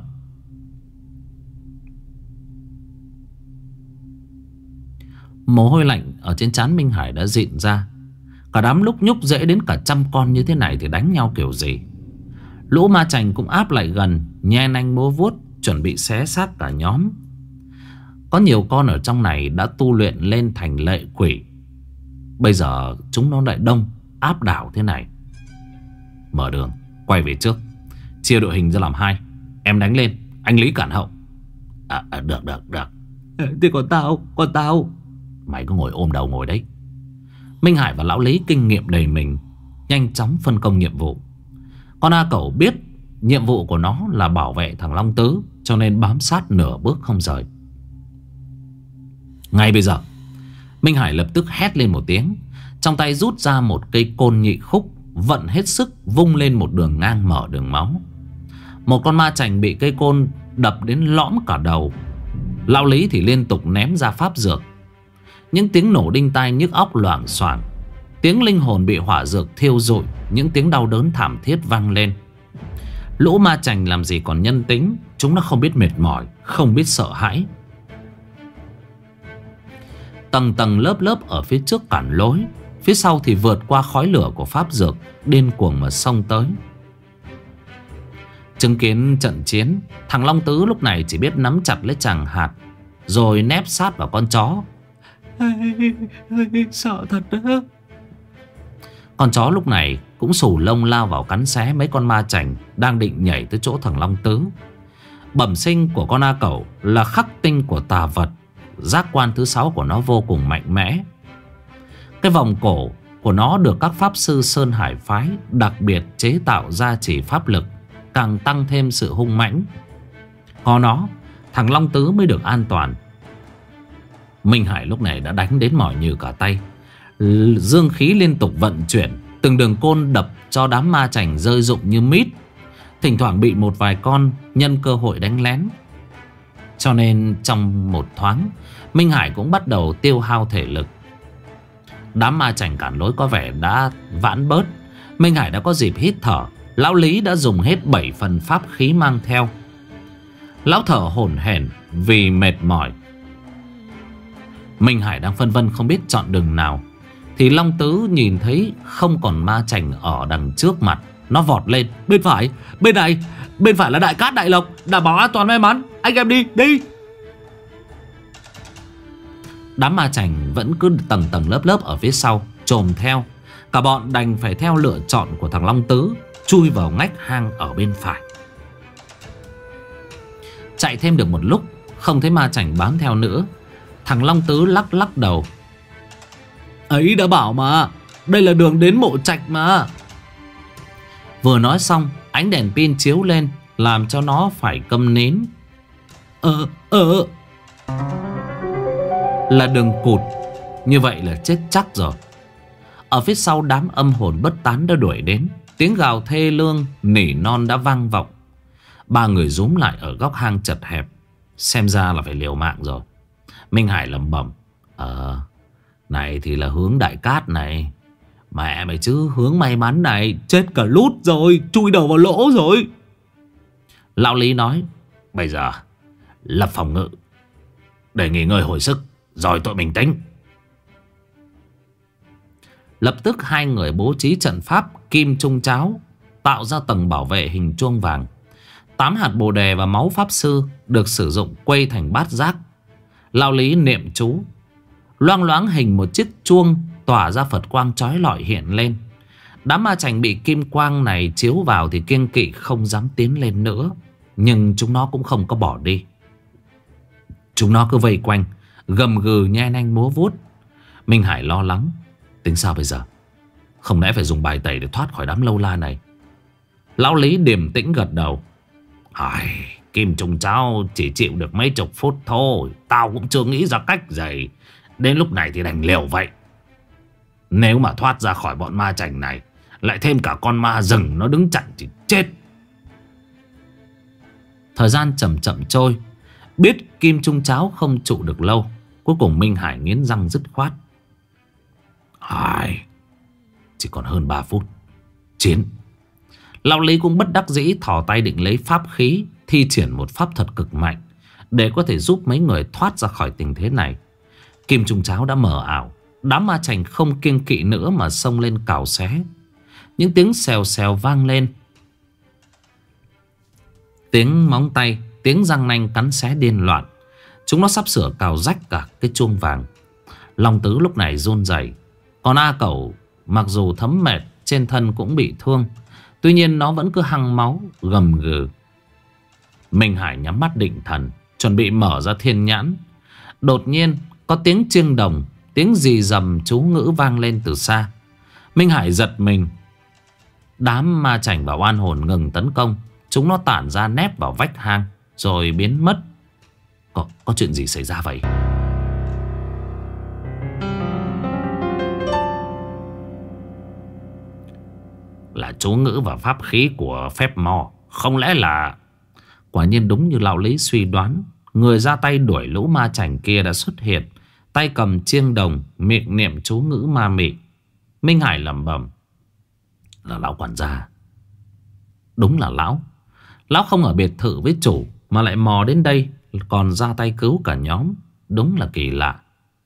Mồ hôi lạnh ở trên trán Minh Hải đã rịn ra. Cả đám lúc nhúc dễ đến cả 100 con như thế này thì đánh nhau kiểu gì. Lũ ma chành cũng áp lại gần, nhe nanh múa vuốt, chuẩn bị xé xác cả nhóm. Có nhiều con ở trong này đã tu luyện lên thành lệ quỷ. Bây giờ chúng nó lại đông, áp đảo thế này. Mở đường, quay về trước, chia đội hình ra làm 2. Em đánh lên, anh Lý cản hậu. Được. Thế còn tao. Mày cứ ngồi ôm đầu ngồi đấy. Minh Hải và Lão Lý kinh nghiệm đầy mình, nhanh chóng phân công nhiệm vụ. Con A Cẩu biết nhiệm vụ của nó là bảo vệ thằng Long Tứ, cho nên bám sát nửa bước không rời. Ngay bây giờ Minh Hải lập tức hét lên một tiếng, trong tay rút ra một cây côn nhị khúc, vận hết sức vung lên một đường ngang mở đường máu. Một con ma chành bị cây côn đập đến lõm cả đầu. Lão Lý thì liên tục ném ra pháp dược. Những tiếng nổ đinh tai nhức óc loảng xoảng, tiếng linh hồn bị hỏa dược thiêu rụi, những tiếng đau đớn thảm thiết vang lên. Lũ ma chành làm gì còn nhân tính, chúng nó không biết mệt mỏi, không biết sợ hãi. Tầng tầng lớp lớp ở phía trước cản lối, phía sau thì vượt qua khói lửa của pháp dược, điên cuồng mà xông tới. Chứng kiến trận chiến, thằng Long Tứ lúc này chỉ biết nắm chặt lấy chàng hạt, rồi nép sát vào con chó. Sợ thật đó. Con chó lúc này cũng xù lông lao vào cắn xé mấy con ma chành đang định nhảy tới chỗ thằng Long Tứ. Bẩm sinh của con A Cẩu là khắc tinh của tà vật. Giác quan thứ 6 của nó vô cùng mạnh mẽ. Cái vòng cổ của nó được các pháp sư Sơn Hải phái đặc biệt chế tạo ra chỉ pháp lực, càng tăng thêm sự hung mãnh. Có nó, thằng Long Tứ mới được an toàn. Minh Hải lúc này đã đánh đến mỏi nhừ cả tay. Dương khí liên tục vận chuyển, từng đường côn đập cho đám ma chảnh rơi rụng như mít. Thỉnh thoảng bị một vài con nhân cơ hội đánh lén. Cho nên trong một thoáng, Minh Hải cũng bắt đầu tiêu hao thể lực. Đám ma chảnh cản lối có vẻ đã vãn bớt. Minh Hải đã có dịp hít thở. Lão Lý đã dùng hết 7 phần pháp khí mang theo. Lão thở hổn hển vì mệt mỏi. Minh Hải đang phân vân không biết chọn đường nào, thì Long Tứ nhìn thấy không còn ma chảnh ở đằng trước mặt. Nó vọt lên: bên phải, bên này, bên phải là Đại Cát Đại Lộc, đảm bảo an toàn may mắn. Anh em đi, đi. Đám ma chảnh vẫn cứ tầng tầng lớp lớp ở phía sau chồm theo. Cả bọn đành phải theo lựa chọn của thằng Long Tứ, chui vào ngách hang ở bên phải. Chạy thêm được một lúc, không thấy ma chảnh bám theo nữa. Thằng Long Tứ lắc lắc đầu: ấy đã bảo mà, đây là đường đến mộ trạch mà. Vừa nói xong, ánh đèn pin chiếu lên làm cho nó phải câm nín. Là đường cụt. Như vậy là chết chắc rồi. Ở phía sau, đám âm hồn bất tán đã đuổi đến. Tiếng gào thê lương nỉ non đã vang vọng. Ba người rúm lại ở góc hang chật hẹp. Xem ra là phải liều mạng rồi. Minh Hải lẩm bẩm: này thì là hướng Đại Cát này. Mẹ mày chứ, hướng may mắn này chết cả lút rồi, chui đầu vào lỗ rồi. Lão Lý nói: bây giờ lập phòng ngự để nghỉ ngơi hồi sức, rồi tụi mình tính. Lập tức hai người bố trí trận pháp kim trung cháo, tạo ra tầng bảo vệ hình chuông vàng. 8 hạt bồ đề và máu pháp sư được sử dụng quây thành bát giác. Lão Lý niệm chú, loang loáng hình một chiếc chuông tỏa ra Phật quang chói lọi hiện lên. Đám ma chảnh bị kim quang này chiếu vào thì kiêng kỵ không dám tiến lên nữa. Nhưng chúng nó cũng không có bỏ đi. Chúng nó cứ vây quanh, gầm gừ nhe nanh múa vuốt. Minh Hải lo lắng: tính sao bây giờ? Không lẽ phải dùng bài tẩy để thoát khỏi đám lâu la này? Lão Lý điềm tĩnh gật đầu: kim trùng cháo chỉ chịu được mấy chục phút thôi. Tao cũng chưa nghĩ ra cách gì. Đến lúc này thì đành liều vậy. Nếu mà thoát ra khỏi bọn ma chảnh này, lại thêm cả con ma rừng nó đứng chặn thì chết. Thời gian chậm chậm trôi. Biết kim trung cháo không trụ được lâu, cuối cùng Minh Hải nghiến răng dứt khoát: chỉ còn hơn 3 phút chiến. Lão Lý cũng bất đắc dĩ thò tay định lấy pháp khí, thi triển một pháp thuật cực mạnh để có thể giúp mấy người thoát ra khỏi tình thế này. Kim trung cháo đã mờ ảo. Đám ma chảnh không kiêng kỵ nữa mà xông lên cào xé. Những tiếng xèo xèo vang lên, tiếng móng tay, tiếng răng nanh cắn xé điên loạn. Chúng nó sắp sửa cào rách cả cái chuông vàng. Long Tứ lúc này run rẩy. Còn A Cẩu mặc dù thấm mệt, trên thân cũng bị thương, tuy nhiên nó vẫn cứ hăng máu gầm gừ. Minh Hải nhắm mắt định thần, chuẩn bị mở ra thiên nhãn. Đột nhiên có tiếng chiêng đồng, tiếng rì rầm chú ngữ vang lên từ xa. Minh Hải giật mình. Đám ma chảnh và oan hồn ngừng tấn công. Chúng nó tản ra nép vào vách hang rồi biến mất. Có chuyện gì xảy ra vậy? Là chú ngữ và pháp khí của phép mò. Không lẽ là... Quả nhiên đúng như lão Lý suy đoán, người ra tay đuổi lũ ma chảnh kia đã xuất hiện, tay cầm chiêng đồng, miệng niệm chú ngữ ma mị. Minh Hải lẩm bẩm: là lão quản gia. Đúng là lão. Lão không ở biệt thự với chủ mà lại mò đến đây, còn ra tay cứu cả nhóm. Đúng là kỳ lạ.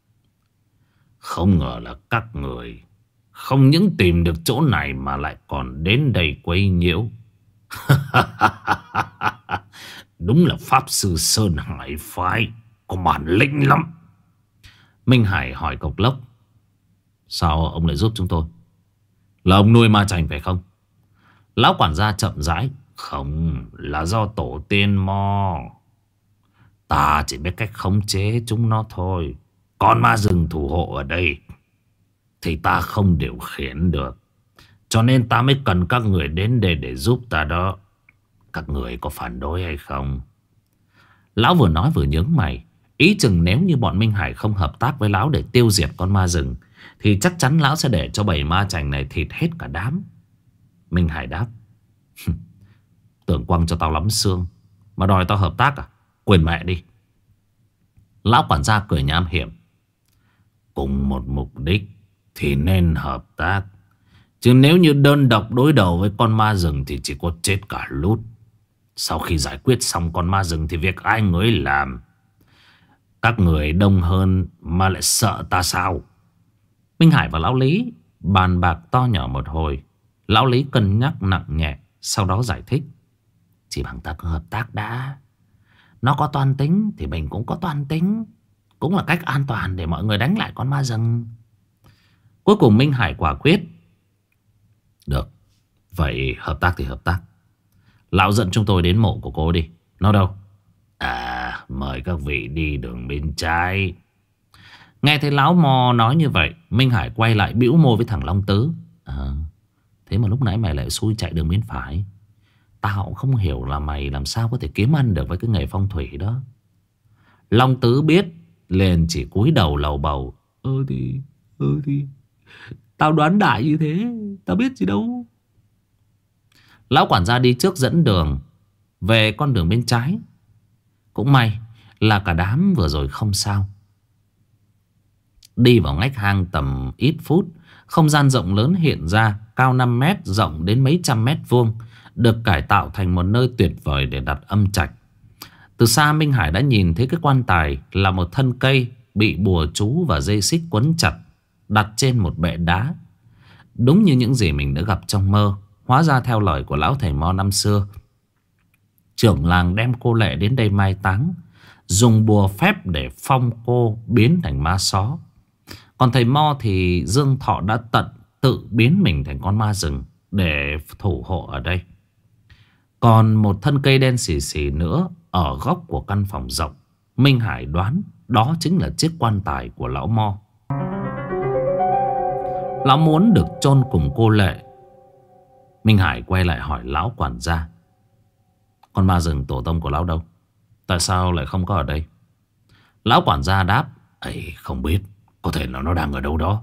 Không ngờ là các người không những tìm được chỗ này mà lại còn đến đây quấy nhiễu. Đúng là pháp sư Sơn Hải phái có bản lĩnh lắm. Minh Hải hỏi Cộc Lốc: sao ông lại giúp chúng tôi? Là ông nuôi ma chảnh phải không? Lão quản gia chậm rãi: không, là do tổ tiên mò. Ta chỉ biết cách khống chế chúng nó thôi. Con ma rừng thủ hộ ở đây thì ta không điều khiển được, cho nên ta mới cần các người đến đây để giúp ta đó. Các người có phản đối hay không? Lão vừa nói vừa nhướng mày. Ý chừng nếu như bọn Minh Hải không hợp tác với lão để tiêu diệt con ma rừng thì chắc chắn lão sẽ để cho bầy ma chành này thịt hết cả đám. Minh Hải đáp: Tưởng quăng cho tao lắm xương mà đòi tao hợp tác à? Quên mẹ đi. Lão quản gia cười nham hiểm: Cùng một mục đích thì nên hợp tác, chứ nếu như đơn độc đối đầu với con ma rừng thì chỉ có chết cả lút. Sau khi giải quyết xong con ma rừng thì việc ai người làm? Các người đông hơn mà lại sợ ta sao? Minh Hải và Lão Lý bàn bạc to nhỏ một hồi. Lão Lý cân nhắc nặng nhẹ, sau đó giải thích: Chỉ bằng ta cứ hợp tác đã. Nó có toan tính thì mình cũng có toan tính, cũng là cách an toàn để mọi người đánh lại con ma rừng. Cuối cùng Minh Hải quả quyết: Được, vậy hợp tác thì hợp tác. Lão dẫn chúng tôi đến mộ của cô đi. Nó đâu? À, mời các vị đi đường bên trái. Nghe thấy Lão Mo nói như vậy, Minh Hải quay lại bĩu môi với thằng Long Tứ: Thế mà lúc nãy mày lại xui chạy đường bên phải. Tao cũng không hiểu là mày làm sao có thể kiếm ăn được với cái nghề phong thủy đó. Long Tứ biết liền chỉ cúi đầu lầu bầu: thì tao đoán đại như thế, tao biết gì đâu. Lão quản gia đi trước dẫn đường về con đường bên trái. Cũng may là cả đám vừa rồi không sao. Đi vào ngách hang tầm ít phút, không gian rộng lớn hiện ra, cao 5 mét, rộng đến mấy trăm mét vuông, được cải tạo thành một nơi tuyệt vời để đặt âm trạch. Từ xa Minh Hải đã nhìn thấy cái quan tài là một thân cây bị bùa chú và dây xích quấn chặt, đặt trên một bệ đá. Đúng như những gì mình đã gặp trong mơ. Hóa ra theo lời của lão thầy Mo năm xưa, trưởng làng đem cô Lệ đến đây mai táng, dùng bùa phép để phong cô biến thành ma só. Còn thầy Mo thì Dương Thọ đã tự biến mình thành con ma rừng để thủ hộ ở đây. Còn một thân cây đen xì xì nữa ở góc của căn phòng rộng. Minh Hải đoán đó chính là chiếc quan tài của lão Mo. Lão muốn được chôn cùng cô Lệ. Minh Hải quay lại hỏi lão quản gia: Con ma rừng tổ tông của lão đâu? Tại sao lại không có ở đây? Lão quản gia đáp: Ấy, không biết, có thể là nó đang ở đâu đó.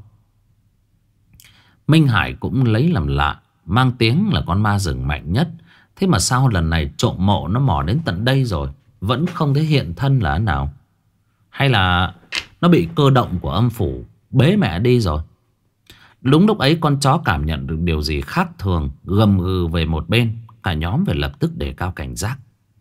Minh Hải cũng lấy làm lạ. Mang tiếng là con ma rừng mạnh nhất, thế mà sao lần này trộm mộ nó mò đến tận đây rồi vẫn không thấy hiện thân là nào? Hay là nó bị cơ động của âm phủ bế mẹ đi rồi? Đúng lúc ấy con chó cảm nhận được điều gì khác thường, gầm gừ về một bên. Cả nhóm phải lập tức đề cao cảnh giác.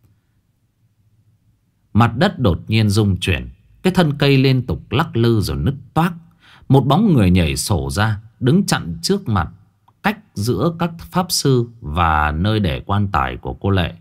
Mặt đất đột nhiên rung chuyển, cái thân cây liên tục lắc lư rồi nứt toác. Một bóng người nhảy sổ ra, đứng chặn trước mặt, cách giữa các pháp sư và nơi để quan tài của cô Lệ.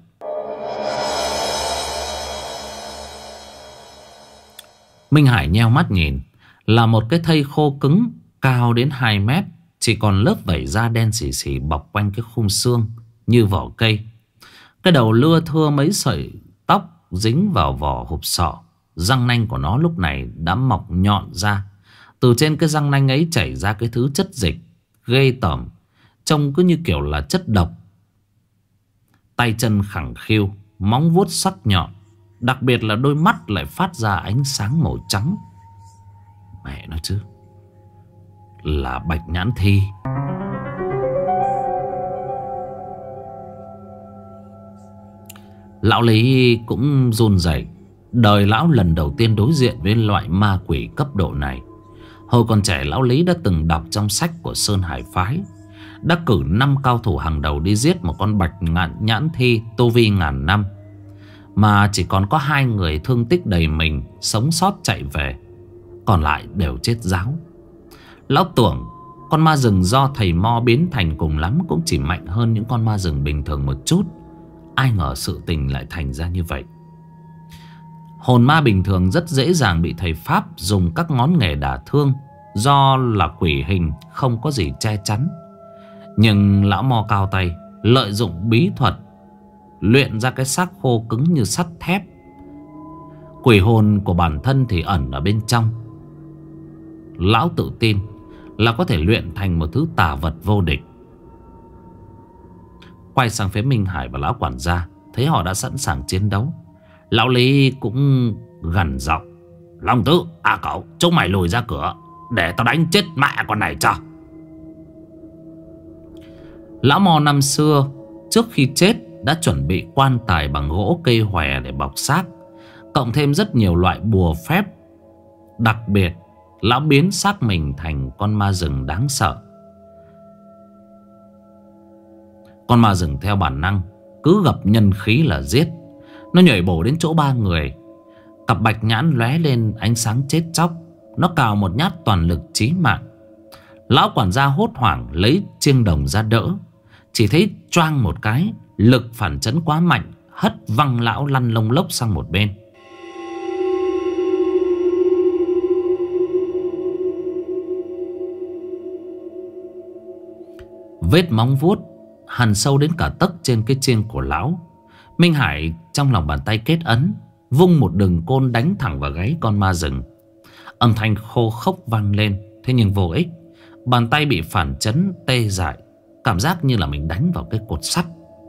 Minh Hải nheo mắt nhìn, là một cái thây khô cứng cao đến 2 mét, chỉ còn lớp vảy da đen xì xì bọc quanh cái khung xương như vỏ cây. Cái đầu lưa thưa mấy sợi tóc dính vào vỏ hộp sọ. Răng nanh của nó lúc này đã mọc nhọn ra. Từ trên cái răng nanh ấy chảy ra cái thứ chất dịch ghê tởm, trông cứ như kiểu là chất độc. Tay chân khẳng khiu, móng vuốt sắc nhọn, đặc biệt là đôi mắt lại phát ra ánh sáng màu trắng. Mẹ nó chứ, là Bạch Nhãn Thi. Lão Lý cũng run rẩy. Đời lão lần đầu tiên đối diện với loại ma quỷ cấp độ này. Hồi còn trẻ, lão Lý đã từng đọc trong sách của Sơn Hải Phái, đã cử 5 cao thủ hàng đầu đi giết một con Bạch Nhãn Thi tu vi ngàn năm, mà chỉ còn có 2 người thương tích đầy mình sống sót chạy về, còn lại đều chết ráo. Lão tưởng con ma rừng do thầy Mo biến thành cùng lắm cũng chỉ mạnh hơn những con ma rừng bình thường một chút. Ai ngờ sự tình lại thành ra như vậy. Hồn ma bình thường rất dễ dàng bị thầy Pháp dùng các ngón nghề đả thương, do là quỷ hình không có gì che chắn. Nhưng lão Mo cao tay, lợi dụng bí thuật luyện ra cái xác khô cứng như sắt thép. Quỷ hồn của bản thân thì ẩn ở bên trong. Lão tự tin là có thể luyện thành một thứ tà vật vô địch. Quay sang phía Minh Hải và lão quản gia, thấy họ đã sẵn sàng chiến đấu. Lão Lý cũng gằn giọng: Long Tứ, à cậu, chúng mày lùi ra cửa để tao đánh chết mẹ con này cho. Lão Mò năm xưa trước khi chết đã chuẩn bị quan tài bằng gỗ cây hòe để bọc xác, cộng thêm rất nhiều loại bùa phép. Đặc biệt, lão biến xác mình thành con ma rừng đáng sợ. Con ma rừng theo bản năng cứ gặp nhân khí là giết. Nó nhảy bổ đến chỗ ba người, cặp bạch nhãn lóe lên ánh sáng chết chóc. Nó cào một nhát toàn lực chí mạng. Lão quản gia hốt hoảng lấy chiêng đồng ra đỡ, chỉ thấy choang một cái, lực phản chấn quá mạnh, hất văng lão lăn lông lốc sang một bên. Vết móng vuốt hằn sâu đến cả tấc trên cái chiêng của lão. Minh Hải trong lòng bàn tay kết ấn, vung một đường côn đánh thẳng vào gáy con ma rừng. Âm thanh khô khốc vang lên, thế nhưng vô ích. Bàn tay bị phản chấn tê dại, cảm giác như là mình đánh vào cái cột sắt.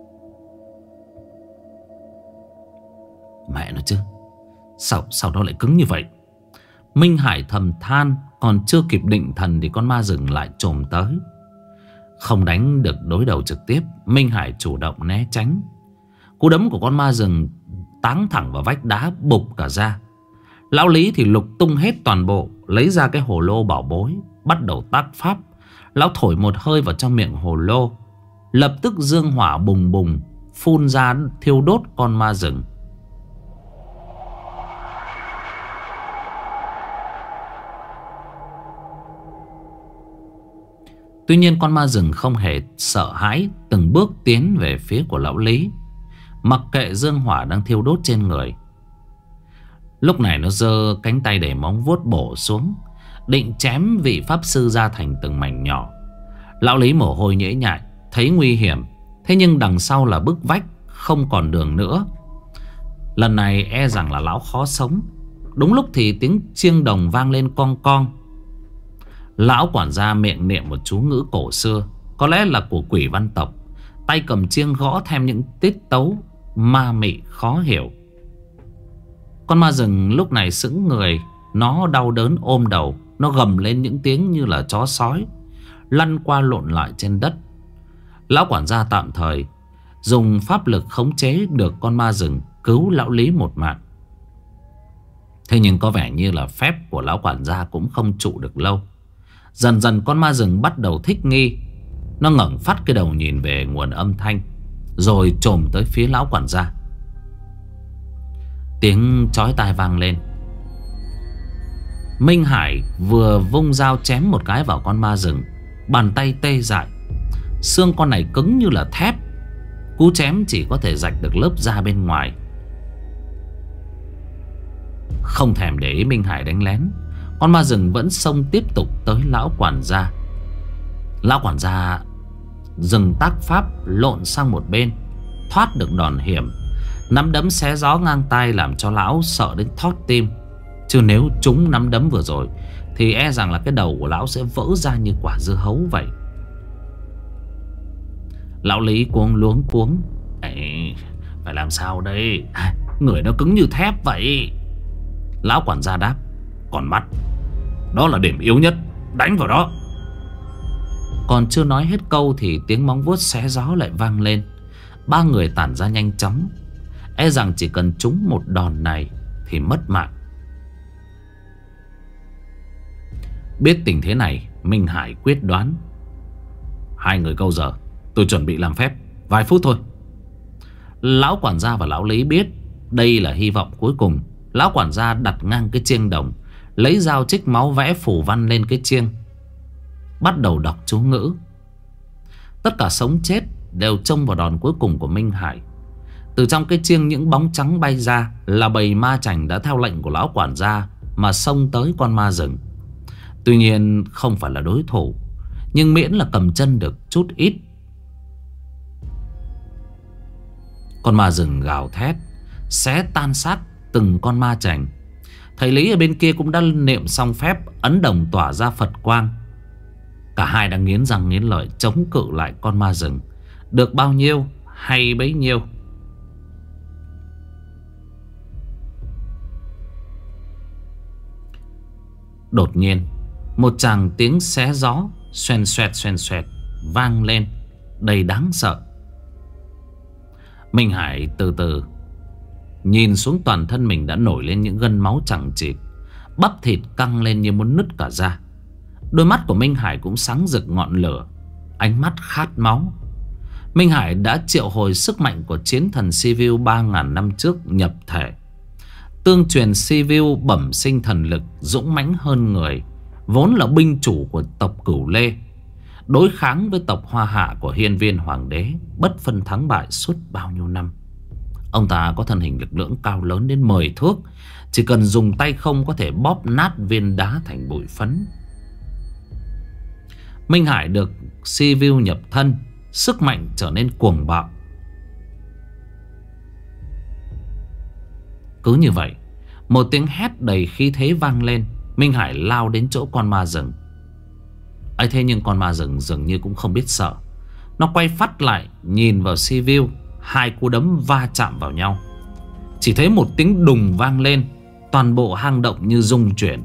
Mẹ nó chứ, sao nó lại cứng như vậy? Minh Hải thầm than. Còn chưa kịp định thần thì con ma rừng lại chồm tới. Không đánh được đối đầu trực tiếp, Minh Hải chủ động né tránh. Cú đấm của con ma rừng táng thẳng vào vách đá, bục cả ra. Lão Lý thì lục tung hết toàn bộ, lấy ra cái hồ lô bảo bối, bắt đầu tác pháp. Lão thổi một hơi vào trong miệng hồ lô, lập tức dương hỏa bùng bùng phun ra thiêu đốt con ma rừng. Tuy nhiên con ma rừng không hề sợ hãi, từng bước tiến về phía của lão Lý, mặc kệ dương hỏa đang thiêu đốt trên người. Lúc này nó giơ cánh tay để móng vuốt bổ xuống, định chém vị pháp sư ra thành từng mảnh nhỏ. Lão Lý mồ hôi nhễ nhại, thấy nguy hiểm. Thế nhưng đằng sau là bức vách, không còn đường nữa. Lần này e rằng là lão khó sống. Đúng lúc thì tiếng chiêng đồng vang lên cong cong. Lão quản gia miệng niệm một chú ngữ cổ xưa, có lẽ là của quỷ văn tộc, tay cầm chiêng gõ thêm những tiết tấu ma mị khó hiểu. Con ma rừng lúc này sững người, nó đau đớn ôm đầu, nó gầm lên những tiếng như là chó sói, lăn qua lộn lại trên đất. Lão quản gia tạm thời dùng pháp lực khống chế được con ma rừng, cứu lão Lý một mạng. Thế nhưng có vẻ như là phép của lão quản gia cũng không trụ được lâu. Dần dần con ma rừng bắt đầu thích nghi. Nó ngẩng phát cái đầu nhìn về nguồn âm thanh, rồi chồm tới phía lão quản gia. Tiếng chói tai vang lên. Minh Hải vừa vung dao chém một cái vào con ma rừng, bàn tay tê dại, xương con này cứng như là thép. Cú chém chỉ có thể rạch được lớp da bên ngoài. Không thèm để ý Minh Hải đánh lén, con ma rừng vẫn xông tiếp tục tới lão quản gia. Lão quản gia dừng tác pháp, lộn sang một bên, thoát được đòn hiểm. Nắm đấm xé gió ngang tay làm cho lão sợ đến thót tim. Chứ nếu trúng nắm đấm vừa rồi thì e rằng là cái đầu của lão sẽ vỡ ra như quả dưa hấu vậy. Lão Lý cuống luống cuống: phải làm sao đây? Người nó cứng như thép vậy. Lão quản gia đáp: Còn mắt, đó là điểm yếu nhất, đánh vào đó. Còn chưa nói hết câu thì tiếng móng vuốt xé gió lại vang lên. Ba người tản ra nhanh chóng, e rằng chỉ cần trúng một đòn này thì mất mạng. Biết tình thế này, Minh Hải quyết đoán: Hai người câu giờ, tôi chuẩn bị làm phép, vài phút thôi. Lão quản gia và lão Lý biết đây là hy vọng cuối cùng. Lão quản gia đặt ngang cái chiêng đồng, lấy dao trích máu vẽ phù văn lên cái chiêng, bắt đầu đọc chú ngữ. Tất cả sống chết đều trông vào đòn cuối cùng của Minh Hải. Từ trong cái chiêng những bóng trắng bay ra là bầy ma chành đã theo lệnh của lão quản gia mà xông tới con ma rừng. Tuy nhiên không phải là đối thủ, nhưng miễn là cầm chân được chút ít. Con ma rừng gào thét, xé tan xác từng con ma chành. Thầy Lý ở bên kia cũng đã niệm xong phép, ấn đồng tỏa ra Phật quang. Cả hai đang nghiến răng nghiến lợi chống cự lại con ma rừng. Được bao nhiêu hay bấy nhiêu. Đột nhiên một tràng tiếng xé gió xoèn xoẹt vang lên đầy đáng sợ. Minh Hải từ từ nhìn xuống, toàn thân mình đã nổi lên những gân máu chằng chịt, bắp thịt căng lên như muốn nứt cả ra. Đôi mắt của Minh Hải cũng sáng rực ngọn lửa, ánh mắt khát máu. Minh Hải đã triệu hồi sức mạnh của chiến thần Sibiu 3.000 năm trước nhập thể. Tương truyền Sibiu bẩm sinh thần lực, dũng mãnh hơn người, vốn là binh chủ của tộc Cửu Lê, đối kháng với tộc Hoa Hạ của Hiên Viên Hoàng đế, bất phân thắng bại suốt bao nhiêu năm. Ông ta có thân hình lực lưỡng cao lớn đến 10 thước, chỉ cần dùng tay không có thể bóp nát viên đá thành bụi phấn. Minh Hải được Sibiu nhập thân, sức mạnh trở nên cuồng bạo. Cứ như vậy, một tiếng hét đầy khí thế vang lên. Minh Hải lao đến chỗ con ma rừng ấy, thế nhưng con ma rừng dường như cũng không biết sợ. Nó quay phắt lại nhìn vào Sibiu. Hai cú đấm va chạm vào nhau. Chỉ thấy một tiếng đùng vang lên, toàn bộ hang động như rung chuyển.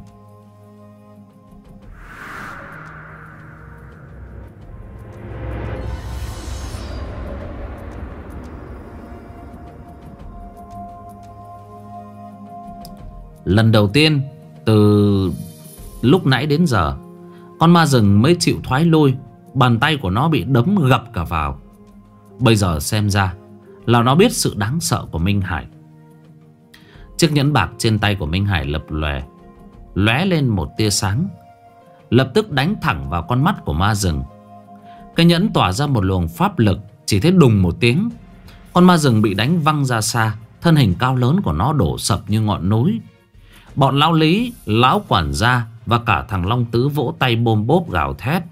Lần đầu tiên từ lúc nãy đến giờ, con ma rừng mới chịu thoái lui. Bàn tay của nó bị đấm gập cả vào. Bây giờ xem ra là nó biết sự đáng sợ của Minh Hải. Chiếc nhẫn bạc trên tay của Minh Hải lập lòe, lóe lên một tia sáng, lập tức đánh thẳng vào con mắt của ma rừng. Cái nhẫn tỏa ra một luồng pháp lực. Chỉ thấy đùng một tiếng, con ma rừng bị đánh văng ra xa. Thân hình cao lớn của nó đổ sập như ngọn núi. Bọn lão Lý, lão quản gia và cả thằng Long Tứ vỗ tay bôm bốp gào thét.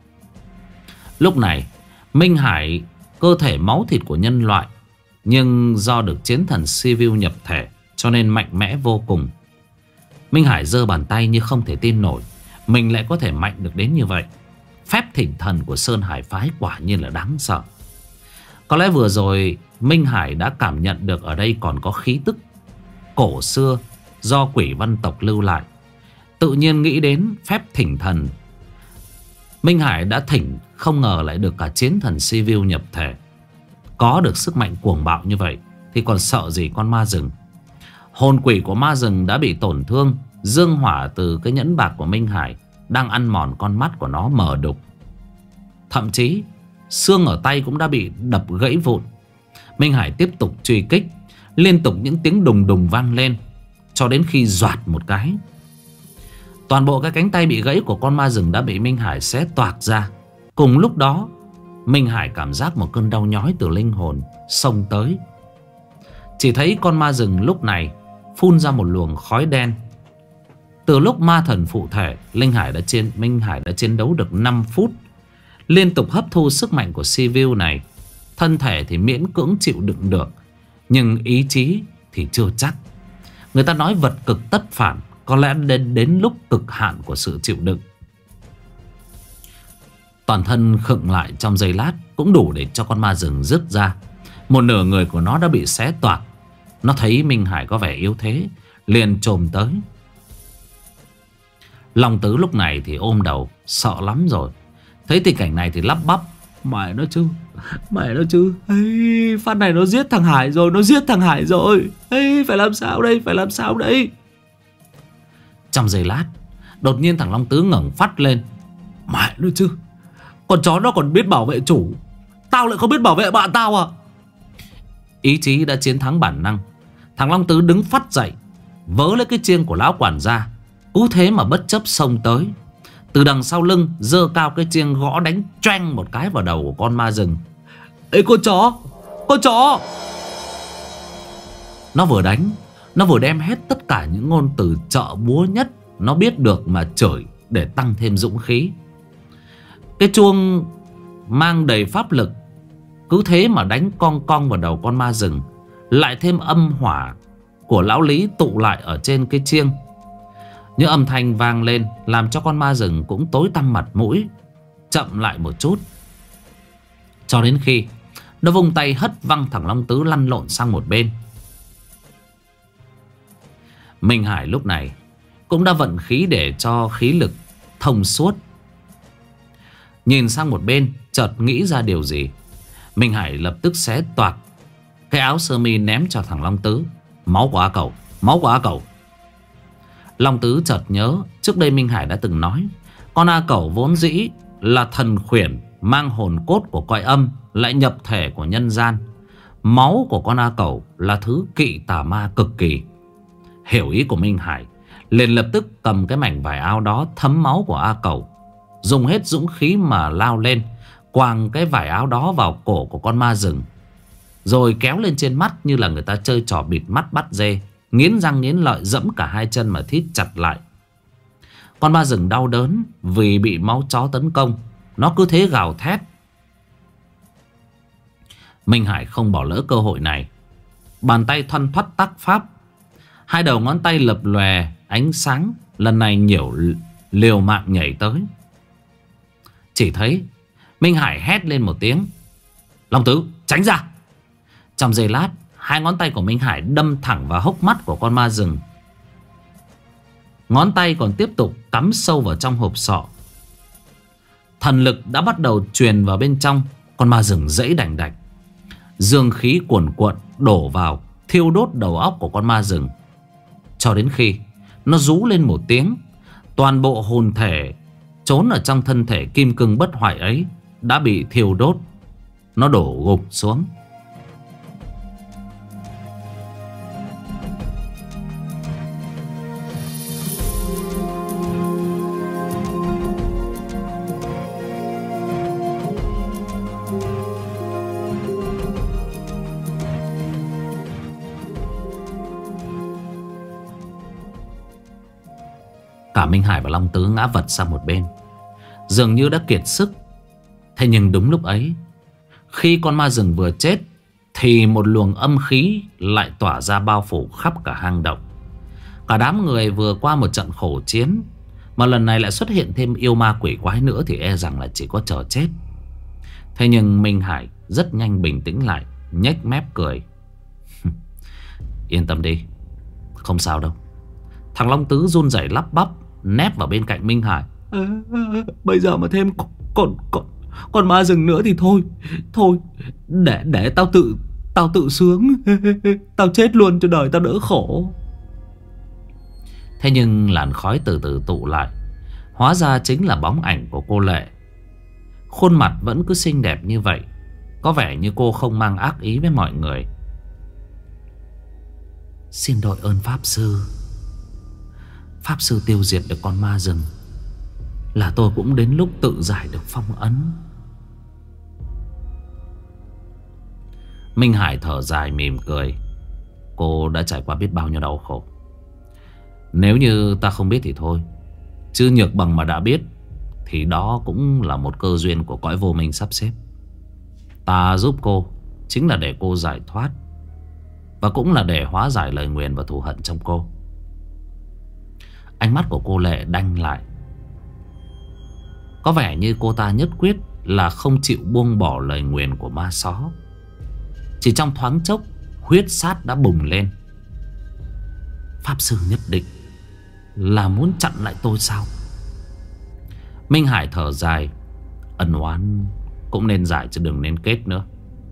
Lúc này Minh Hải cơ thể máu thịt của nhân loại, nhưng do được chiến thần Sibiu nhập thể cho nên mạnh mẽ vô cùng. Minh Hải giơ bàn tay như không thể tin nổi mình lại có thể mạnh được đến như vậy. Phép thỉnh thần của Sơn Hải phái quả nhiên là đáng sợ. Có lẽ vừa rồi Minh Hải đã cảm nhận được ở đây còn có khí tức cổ xưa do quỷ văn tộc lưu lại. Tự nhiên nghĩ đến phép thỉnh thần. Minh Hải đã thỉnh, không ngờ lại được cả chiến thần Sibiu nhập thể. Có được sức mạnh cuồng bạo như vậy thì còn sợ gì con ma rừng. Hồn quỷ của ma rừng đã bị tổn thương. Dương hỏa từ cái nhẫn bạc của Minh Hải đang ăn mòn con mắt của nó mờ đục. Thậm chí xương ở tay cũng đã bị đập gãy vụn. Minh Hải tiếp tục truy kích. Liên tục những tiếng đùng đùng vang lên, cho đến khi doạt một cái, toàn bộ cái cánh tay bị gãy của con ma rừng đã bị Minh Hải xé toạc ra. Cùng lúc đó Minh Hải cảm giác một cơn đau nhói từ linh hồn xông tới. Chỉ thấy con ma rừng lúc này phun ra một luồng khói đen. Từ lúc ma thần phụ thể, Minh Hải đã chiến đấu được 5 phút, liên tục hấp thu sức mạnh của Sibiu này. Thân thể thì miễn cưỡng chịu đựng được, nhưng ý chí thì chưa chắc. Người ta nói vật cực tất phản, có lẽ đến lúc cực hạn của sự chịu đựng. Toàn thân khựng lại trong giây lát cũng đủ để cho con ma rừng rứt ra. Một nửa người của nó đã bị xé toạc. Nó thấy Minh Hải có vẻ yếu thế, liền chồm tới. Long Tứ lúc này thì ôm đầu, sợ lắm rồi. Thấy tình cảnh này thì lắp bắp: Mẹ nó chứ, Ê, phát này nó giết thằng Hải rồi, Ê, phải làm sao đây? Trong giây lát, đột nhiên thằng Long Tứ ngẩng phát lên: Mẹ nó chứ, con chó nó còn biết bảo vệ chủ, tao lại không biết bảo vệ bạn tao à? Ý chí đã chiến thắng bản năng. Thằng Long Tứ đứng phắt dậy, vớ lấy cái chiêng của lão quản gia, cứ thế mà bất chấp xông tới. Từ đằng sau lưng giơ cao cái chiêng gõ đánh choang một cái vào đầu của con ma rừng. Ê con chó! Nó vừa đánh, nó vừa đem hết tất cả những ngôn từ chợ búa nhất nó biết được mà chửi để tăng thêm dũng khí. Cái chuông mang đầy pháp lực cứ thế mà đánh cong cong vào đầu con ma rừng. Lại thêm âm hỏa của lão Lý tụ lại ở trên cái chiêng. Những âm thanh vang lên làm cho con ma rừng cũng tối tăm mặt mũi, chậm lại một chút, cho đến khi nó vung tay hất văng thằng Long Tứ lăn lộn sang một bên. Minh Hải lúc này cũng đã vận khí để cho khí lực thông suốt. Nhìn sang một bên, chợt nghĩ ra điều gì, Minh Hải lập tức xé toạc cái áo sơ mi ném cho thằng Long Tứ. Máu của A Cẩu, máu của A Cẩu. Long Tứ chợt nhớ trước đây Minh Hải đã từng nói con A Cẩu vốn dĩ là thần khuyển, mang hồn cốt của cõi âm, lại nhập thể của nhân gian. Máu của con A Cẩu là thứ kỵ tà ma cực kỳ. Hiểu ý của Minh Hải, liền lập tức cầm cái mảnh vải áo đó thấm máu của A Cẩu, dùng hết dũng khí mà lao lên, quàng cái vải áo đó vào cổ của con ma rừng, rồi kéo lên trên mắt như là người ta chơi trò bịt mắt bắt dê. Nghiến răng nghiến lợi dẫm cả hai chân mà thít chặt lại. Con ma rừng đau đớn vì bị máu chó tấn công, nó cứ thế gào thét. Minh Hải không bỏ lỡ cơ hội này, bàn tay thoăn thoắt tác pháp, hai đầu ngón tay lập lòe ánh sáng, lần này liều mạng nhảy tới. Chỉ thấy Minh Hải hét lên một tiếng: Long Tứ, tránh ra! Trong giây lát, hai ngón tay của Minh Hải đâm thẳng vào hốc mắt của con ma rừng. Ngón tay còn tiếp tục cắm sâu vào trong hộp sọ. Thần lực đã bắt đầu truyền vào bên trong. Con ma rừng dãy đành đạch, dương khí cuồn cuộn đổ vào, thiêu đốt đầu óc của con ma rừng, cho đến khi nó rú lên một tiếng. Toàn bộ hồn thể trốn ở trong thân thể kim cương bất hoại ấy đã bị thiêu đốt. Nó đổ gục xuống. Cả Minh Hải và Long Tứ ngã vật sang một bên, dường như đã kiệt sức. Thế nhưng đúng lúc ấy, khi con ma rừng vừa chết, thì một luồng âm khí lại tỏa ra bao phủ khắp cả hang động. Cả đám người vừa qua một trận khổ chiến, mà lần này lại xuất hiện thêm yêu ma quỷ quái nữa, thì e rằng là chỉ có chờ chết. Thế nhưng Minh Hải rất nhanh bình tĩnh lại, nhếch mép cười. Yên tâm đi, không sao đâu. Thằng Long Tứ run rẩy lắp bắp nép vào bên cạnh Minh Hải. Bây giờ mà thêm còn ma rừng nữa thì thôi, để tao tự sướng. Tao chết luôn cho đời tao đỡ khổ. Thế nhưng làn khói từ từ tụ lại, hóa ra chính là bóng ảnh của cô Lệ. Khuôn mặt vẫn cứ xinh đẹp như vậy, có vẻ như cô không mang ác ý với mọi người. Xin đội ơn Pháp Sư. Pháp Sư tiêu diệt được con ma rừng là tôi cũng đến lúc tự giải được phong ấn. Minh Hải thở dài mỉm cười. Cô đã trải qua biết bao nhiêu đau khổ. Nếu như ta không biết thì thôi, chứ Nhược Bằng mà đã biết thì đó cũng là một cơ duyên của cõi vô minh sắp xếp. Ta giúp cô chính là để cô giải thoát, và cũng là để hóa giải lời nguyền và thù hận trong cô. Ánh mắt của cô Lệ đanh lại, có vẻ như cô ta nhất quyết là không chịu buông bỏ lời nguyền của ma só. Chỉ trong thoáng chốc, huyết sát đã bùng lên. Pháp Sư nhất định là muốn chặn lại tôi sao? Minh Hải thở dài. Ân oán cũng nên giải chứ đừng nên kết nữa.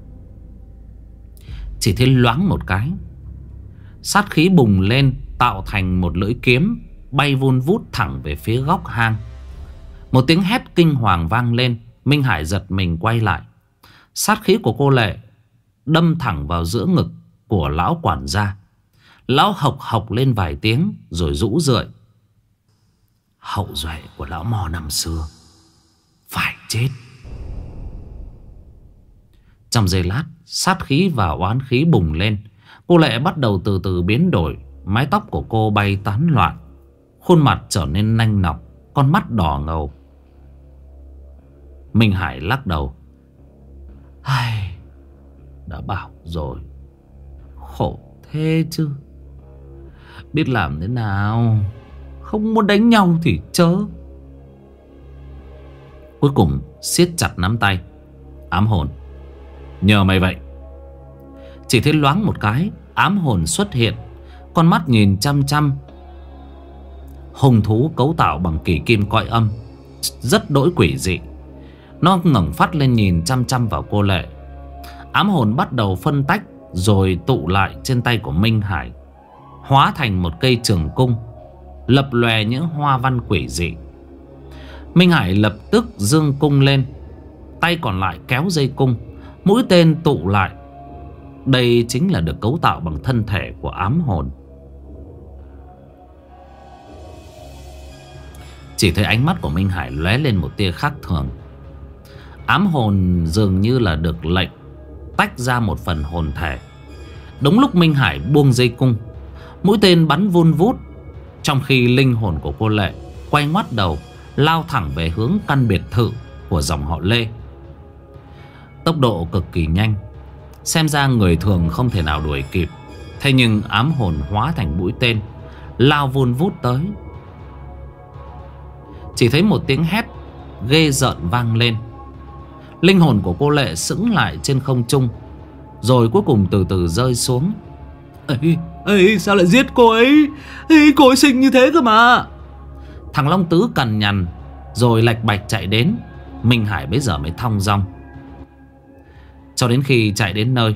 Chỉ thấy loáng một cái, sát khí bùng lên, tạo thành một lưỡi kiếm bay vun vút thẳng về phía góc hang. Một tiếng hét kinh hoàng vang lên. Minh Hải giật mình quay lại. Sát khí của cô Lệ đâm thẳng vào giữa ngực của lão quản gia. Lão hộc hộc lên vài tiếng rồi rũ rượi. Hậu duệ của lão mò năm xưa phải chết. Trong giây lát, sát khí và oán khí bùng lên. Cô Lệ bắt đầu từ từ biến đổi. Mái tóc của cô bay tán loạn, khuôn mặt trở nên nanh nọc, con mắt đỏ ngầu. Minh Hải lắc đầu. Ai, đã bảo rồi, khổ thế chứ. Biết làm thế nào, không muốn đánh nhau thì chớ. Cuối cùng siết chặt nắm tay. Ám hồn, nhờ mày vậy. Chỉ thấy loáng một cái, ám hồn xuất hiện. Con mắt nhìn chăm chăm. hung thú cấu tạo bằng kỳ kim cõi âm, rất đỗi quỷ dị. Nó ngẩng phát lên nhìn chăm chăm vào cô Lệ. Ám hồn bắt đầu phân tách rồi tụ lại trên tay của Minh Hải, hóa thành một cây trường cung lập lòe những hoa văn quỷ dị. Minh Hải lập tức giương cung lên, tay còn lại kéo dây cung, mũi tên tụ lại. Đây chính là được cấu tạo bằng thân thể của ám hồn. Chỉ thấy ánh mắt của Minh Hải lóe lên một tia khác thường. Ám hồn dường như là được lệnh tách ra một phần hồn thể. Đúng lúc Minh Hải buông dây cung, mũi tên bắn vun vút, trong khi linh hồn của cô Lệ quay ngoắt đầu, lao thẳng về hướng căn biệt thự của dòng họ Lê. Tốc độ cực kỳ nhanh, xem ra người thường không thể nào đuổi kịp. Thế nhưng ám hồn hóa thành mũi tên, lao vun vút tới. Chỉ thấy một tiếng hét ghê rợn vang lên. Linh hồn của cô Lệ sững lại trên không trung, rồi cuối cùng từ từ rơi xuống. Ê, sao lại giết cô ấy? Cô ấy xinh như thế cơ mà. Thằng Long Tứ cằn nhằn rồi lạch bạch chạy đến. Minh Hải bây giờ mới thong dong. Cho đến khi chạy đến nơi,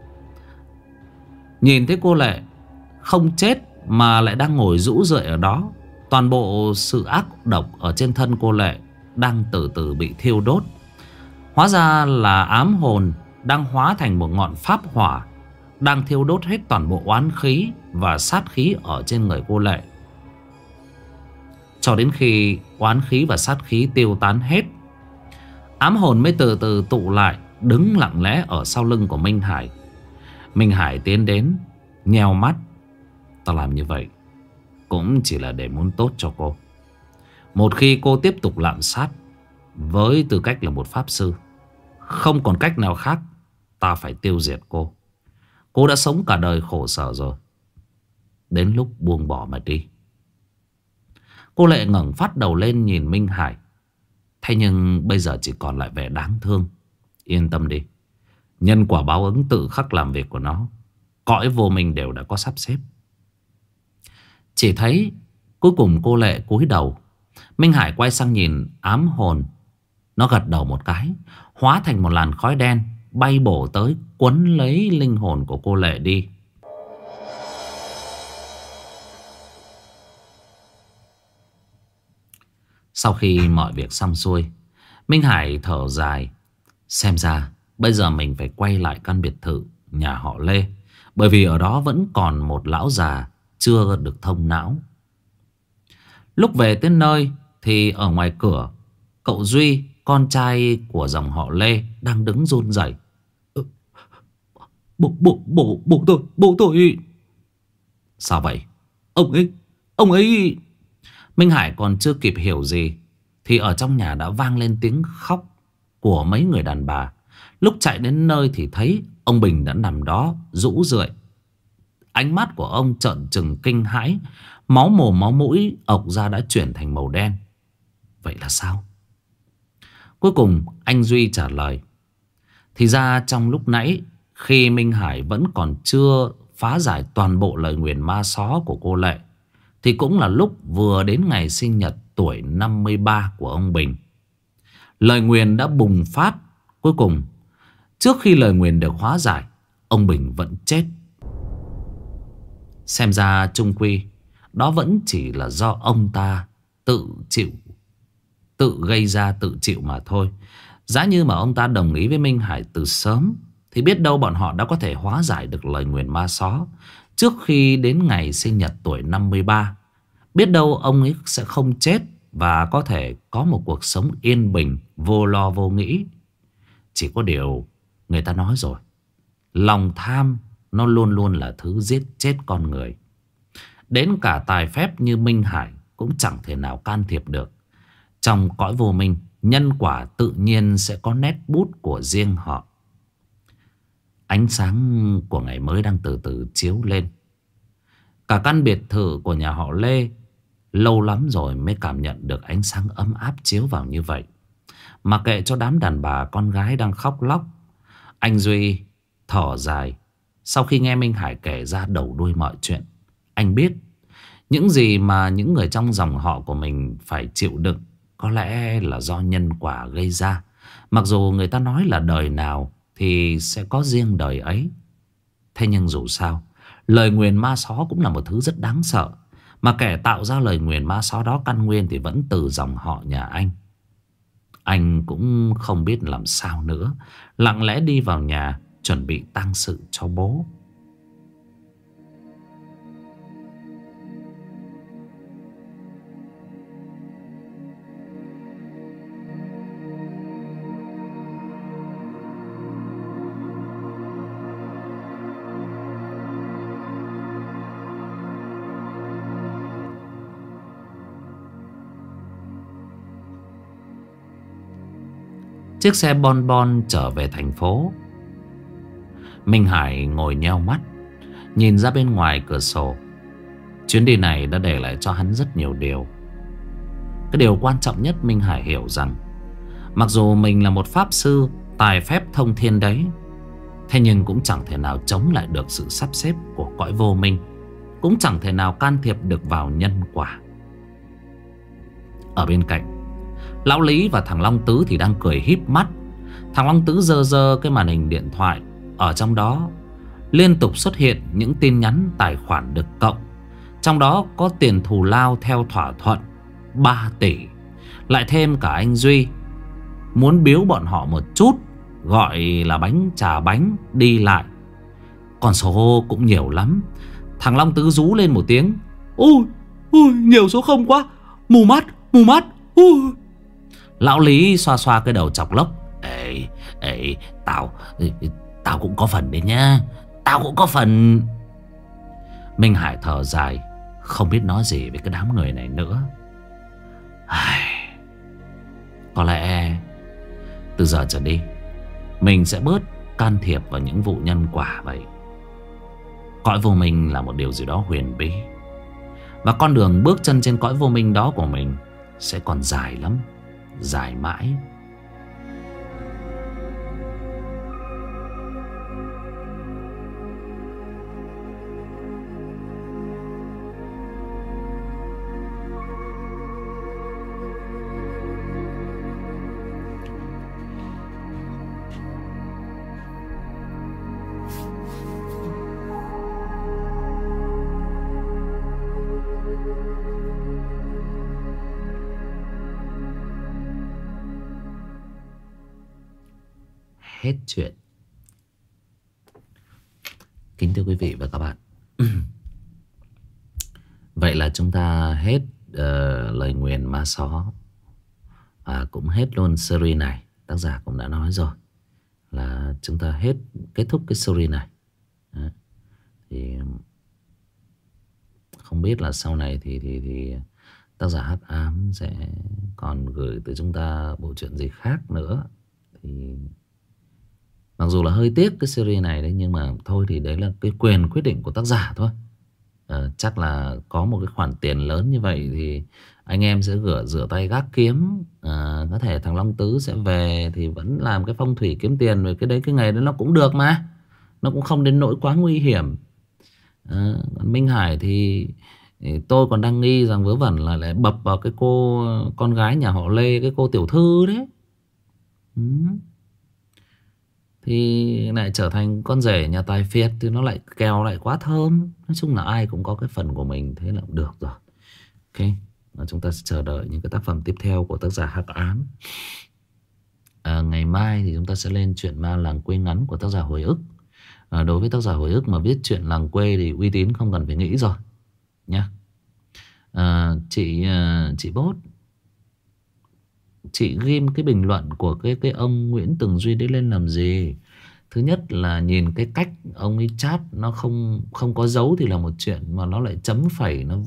nhìn thấy cô Lệ không chết mà lại đang ngồi rũ rượi ở đó. Toàn bộ sự ác độc ở trên thân cô Lệ đang từ từ bị thiêu đốt. Hóa ra là ám hồn đang hóa thành một ngọn pháp hỏa, đang thiêu đốt hết toàn bộ oán khí và sát khí ở trên người cô Lệ. Cho đến khi oán khí và sát khí tiêu tán hết, ám hồn mới từ từ tụ lại, đứng lặng lẽ ở sau lưng của Minh Hải. Minh Hải tiến đến, nheo mắt. Ta làm như vậy cũng chỉ là để muốn tốt cho cô. Một khi cô tiếp tục lạm sát, với tư cách là một pháp sư, không còn cách nào khác, ta phải tiêu diệt cô. Cô đã sống cả đời khổ sở rồi, đến lúc buông bỏ mà đi. Cô Lệ ngẩng phát đầu lên nhìn Minh Hải. Thế nhưng bây giờ chỉ còn lại vẻ đáng thương. Yên tâm đi, nhân quả báo ứng tự khắc làm việc của nó. Cõi vô minh đều đã có sắp xếp. Chỉ thấy cuối cùng cô Lệ cúi đầu. Minh Hải quay sang nhìn ám hồn. Nó gật đầu một cái, hóa thành một làn khói đen bay bổ tới, quấn lấy linh hồn của cô Lệ đi. Sau khi mọi việc xong xuôi, Minh Hải thở dài. Xem ra bây giờ mình phải quay lại căn biệt thự nhà họ Lê, bởi vì ở đó vẫn còn một lão già chưa được thông não. Lúc về tới nơi thì ở ngoài cửa, cậu Duy, con trai của dòng họ Lê, đang đứng run rẩy. Bố tôi. Sao vậy? Ông ấy. Minh Hải còn chưa kịp hiểu gì thì ở trong nhà đã vang lên tiếng khóc của mấy người đàn bà. Lúc chạy đến nơi thì thấy ông Bình đã nằm đó rũ rượi. Ánh mắt của ông trợn trừng kinh hãi, máu mồm máu mũi ộc ra đã chuyển thành màu đen. Vậy là sao? Cuối cùng anh Duy trả lời. Thì ra trong lúc nãy, khi Minh Hải vẫn còn chưa phá giải toàn bộ lời nguyền ma só của cô Lệ, thì cũng là lúc vừa đến ngày sinh nhật tuổi 53 của ông Bình. Lời nguyền đã bùng phát. Cuối cùng, trước khi lời nguyền được hóa giải, ông Bình vẫn chết. Xem ra chung quy đó vẫn chỉ là do ông ta tự gây ra tự chịu mà thôi. Giá như mà ông ta đồng ý với Minh Hải từ sớm, thì biết đâu bọn họ đã có thể hóa giải được lời nguyền ma só trước khi đến ngày sinh nhật tuổi 53. Biết đâu ông ấy sẽ không chết và có thể có một cuộc sống yên bình, vô lo vô nghĩ. Chỉ có điều người ta nói rồi, lòng tham nó luôn luôn là thứ giết chết con người. Đến cả tài phép như Minh Hải cũng chẳng thể nào can thiệp được. Trong cõi vô minh, nhân quả tự nhiên sẽ có nét bút của riêng họ. Ánh sáng của ngày mới đang từ từ chiếu lên. Cả căn biệt thự của nhà họ Lê lâu lắm rồi mới cảm nhận được ánh sáng ấm áp chiếu vào như vậy. Mà kệ cho đám đàn bà con gái đang khóc lóc, anh Duy thở dài. Sau khi nghe Minh Hải kể ra đầu đuôi mọi chuyện, anh biết Những gì mà những người trong dòng họ của mình phải chịu đựng có lẽ là do nhân quả gây ra. Mặc dù người ta nói là đời nào thì sẽ có riêng đời ấy. Thế nhưng dù sao, lời nguyền ma só cũng là một thứ rất đáng sợ. Mà kẻ tạo ra lời nguyền ma só đó căn nguyên thì vẫn từ dòng họ nhà anh. Anh cũng không biết làm sao nữa, lặng lẽ đi vào nhà chuẩn bị tang sự cho bố. Chiếc xe bon bon trở về thành phố. Minh Hải ngồi nheo mắt, nhìn ra bên ngoài cửa sổ. Chuyến đi này đã để lại cho hắn rất nhiều điều. Cái điều quan trọng nhất Minh Hải hiểu rằng, mặc dù mình là một pháp sư tài phép thông thiên đấy, thế nhưng cũng chẳng thể nào chống lại được sự sắp xếp của cõi vô minh, cũng chẳng thể nào can thiệp được vào nhân quả. Ở bên cạnh, Lão Lý và thằng Long Tứ thì đang cười híp mắt. Thằng Long Tứ giơ giơ cái màn hình điện thoại. Ở trong đó liên tục xuất hiện những tin nhắn tài khoản được cộng. Trong đó có tiền thù lao theo thỏa thuận 3 tỷ. Lại thêm cả anh Duy muốn biếu bọn họ một chút, gọi là bánh trà bánh đi lại. Con số cũng nhiều lắm. Thằng Long Tứ rú lên một tiếng: ôi, nhiều số không quá, mù mắt, mù mắt. Lão Lý xoa xoa cái đầu chọc lốc: Ê, tao cũng có phần đấy nhá, tao cũng có phần. Minh Hải thở dài, không biết nói gì với cái đám người này nữa. Có lẽ từ giờ trở đi mình sẽ bớt can thiệp vào những vụ nhân quả vậy. Cõi vô minh là một điều gì đó huyền bí, và con đường bước chân trên cõi vô minh đó của mình sẽ còn dài lắm, dài mãi. Hết chuyện. Kính thưa quý vị và các bạn, vậy là chúng ta hết lời nguyền ma só, và cũng hết luôn series này. Tác giả cũng đã nói rồi là chúng ta kết thúc cái series này. Đấy. Thì không biết là sau này thì tác giả Hắc Ám sẽ còn gửi tới chúng ta bộ truyện gì khác nữa. Thì mặc dù là hơi tiếc cái series này đấy, nhưng mà thôi thì đấy là cái quyền quyết định của tác giả thôi. Chắc là có một cái khoản tiền lớn như vậy thì anh em sẽ rửa tay gác kiếm. Có thể thằng Long Tứ sẽ về thì vẫn làm cái phong thủy kiếm tiền, rồi cái đấy, cái nghề đó nó cũng được mà, nó cũng không đến nỗi quá nguy hiểm. Còn Minh Hải thì tôi còn đang nghi rằng vớ vẩn là lại bập vào cái cô con gái nhà họ Lê, cái cô tiểu thư đấy. Thì lại trở thành con rể nhà tài phiệt thì nó lại kèo lại quá thơm. Nói chung là ai cũng có cái phần của mình, thế là cũng được rồi. Ok, và chúng ta sẽ chờ đợi những cái tác phẩm tiếp theo của tác giả Hắc Ám. Ngày mai thì chúng ta sẽ lên chuyện ma làng quê ngắn của tác giả Hồi Ức. Đối với tác giả Hồi Ức mà viết chuyện làng quê thì uy tín không cần phải nghĩ rồi nhá. Chị Bốt, chị ghim cái bình luận của cái ông Nguyễn Tường Duy đấy lên làm gì? Thứ nhất là nhìn cái cách ông ấy chat nó không có dấu thì là một chuyện, mà nó lại chấm phẩy, nó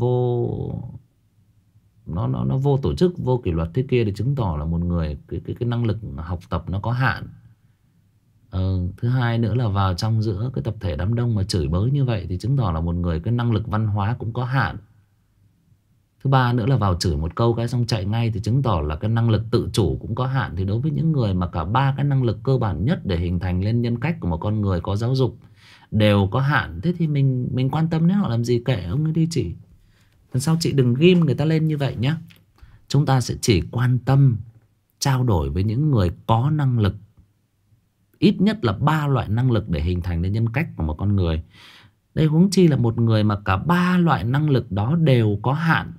vô tổ chức, vô kỷ luật thế kia, thì chứng tỏ là một người cái năng lực học tập nó có hạn. Thứ hai nữa là vào trong giữa cái tập thể đám đông mà chửi bới như vậy thì chứng tỏ là một người cái năng lực văn hóa cũng có hạn. Thứ ba nữa là vào chửi một câu cái xong chạy ngay thì chứng tỏ là cái năng lực tự chủ cũng có hạn. Thì đối với những người mà cả ba cái năng lực cơ bản nhất để hình thành lên nhân cách của một con người có giáo dục đều có hạn, thế thì mình quan tâm đến họ làm gì, kệ ông ấy đi chị. Lần sau chị đừng ghim người ta lên như vậy nhé. Chúng ta sẽ chỉ quan tâm trao đổi với những người có năng lực. Ít nhất là 3 loại năng lực để hình thành nên nhân cách của một con người. Đây huống chi là một người mà cả 3 loại năng lực đó đều có hạn,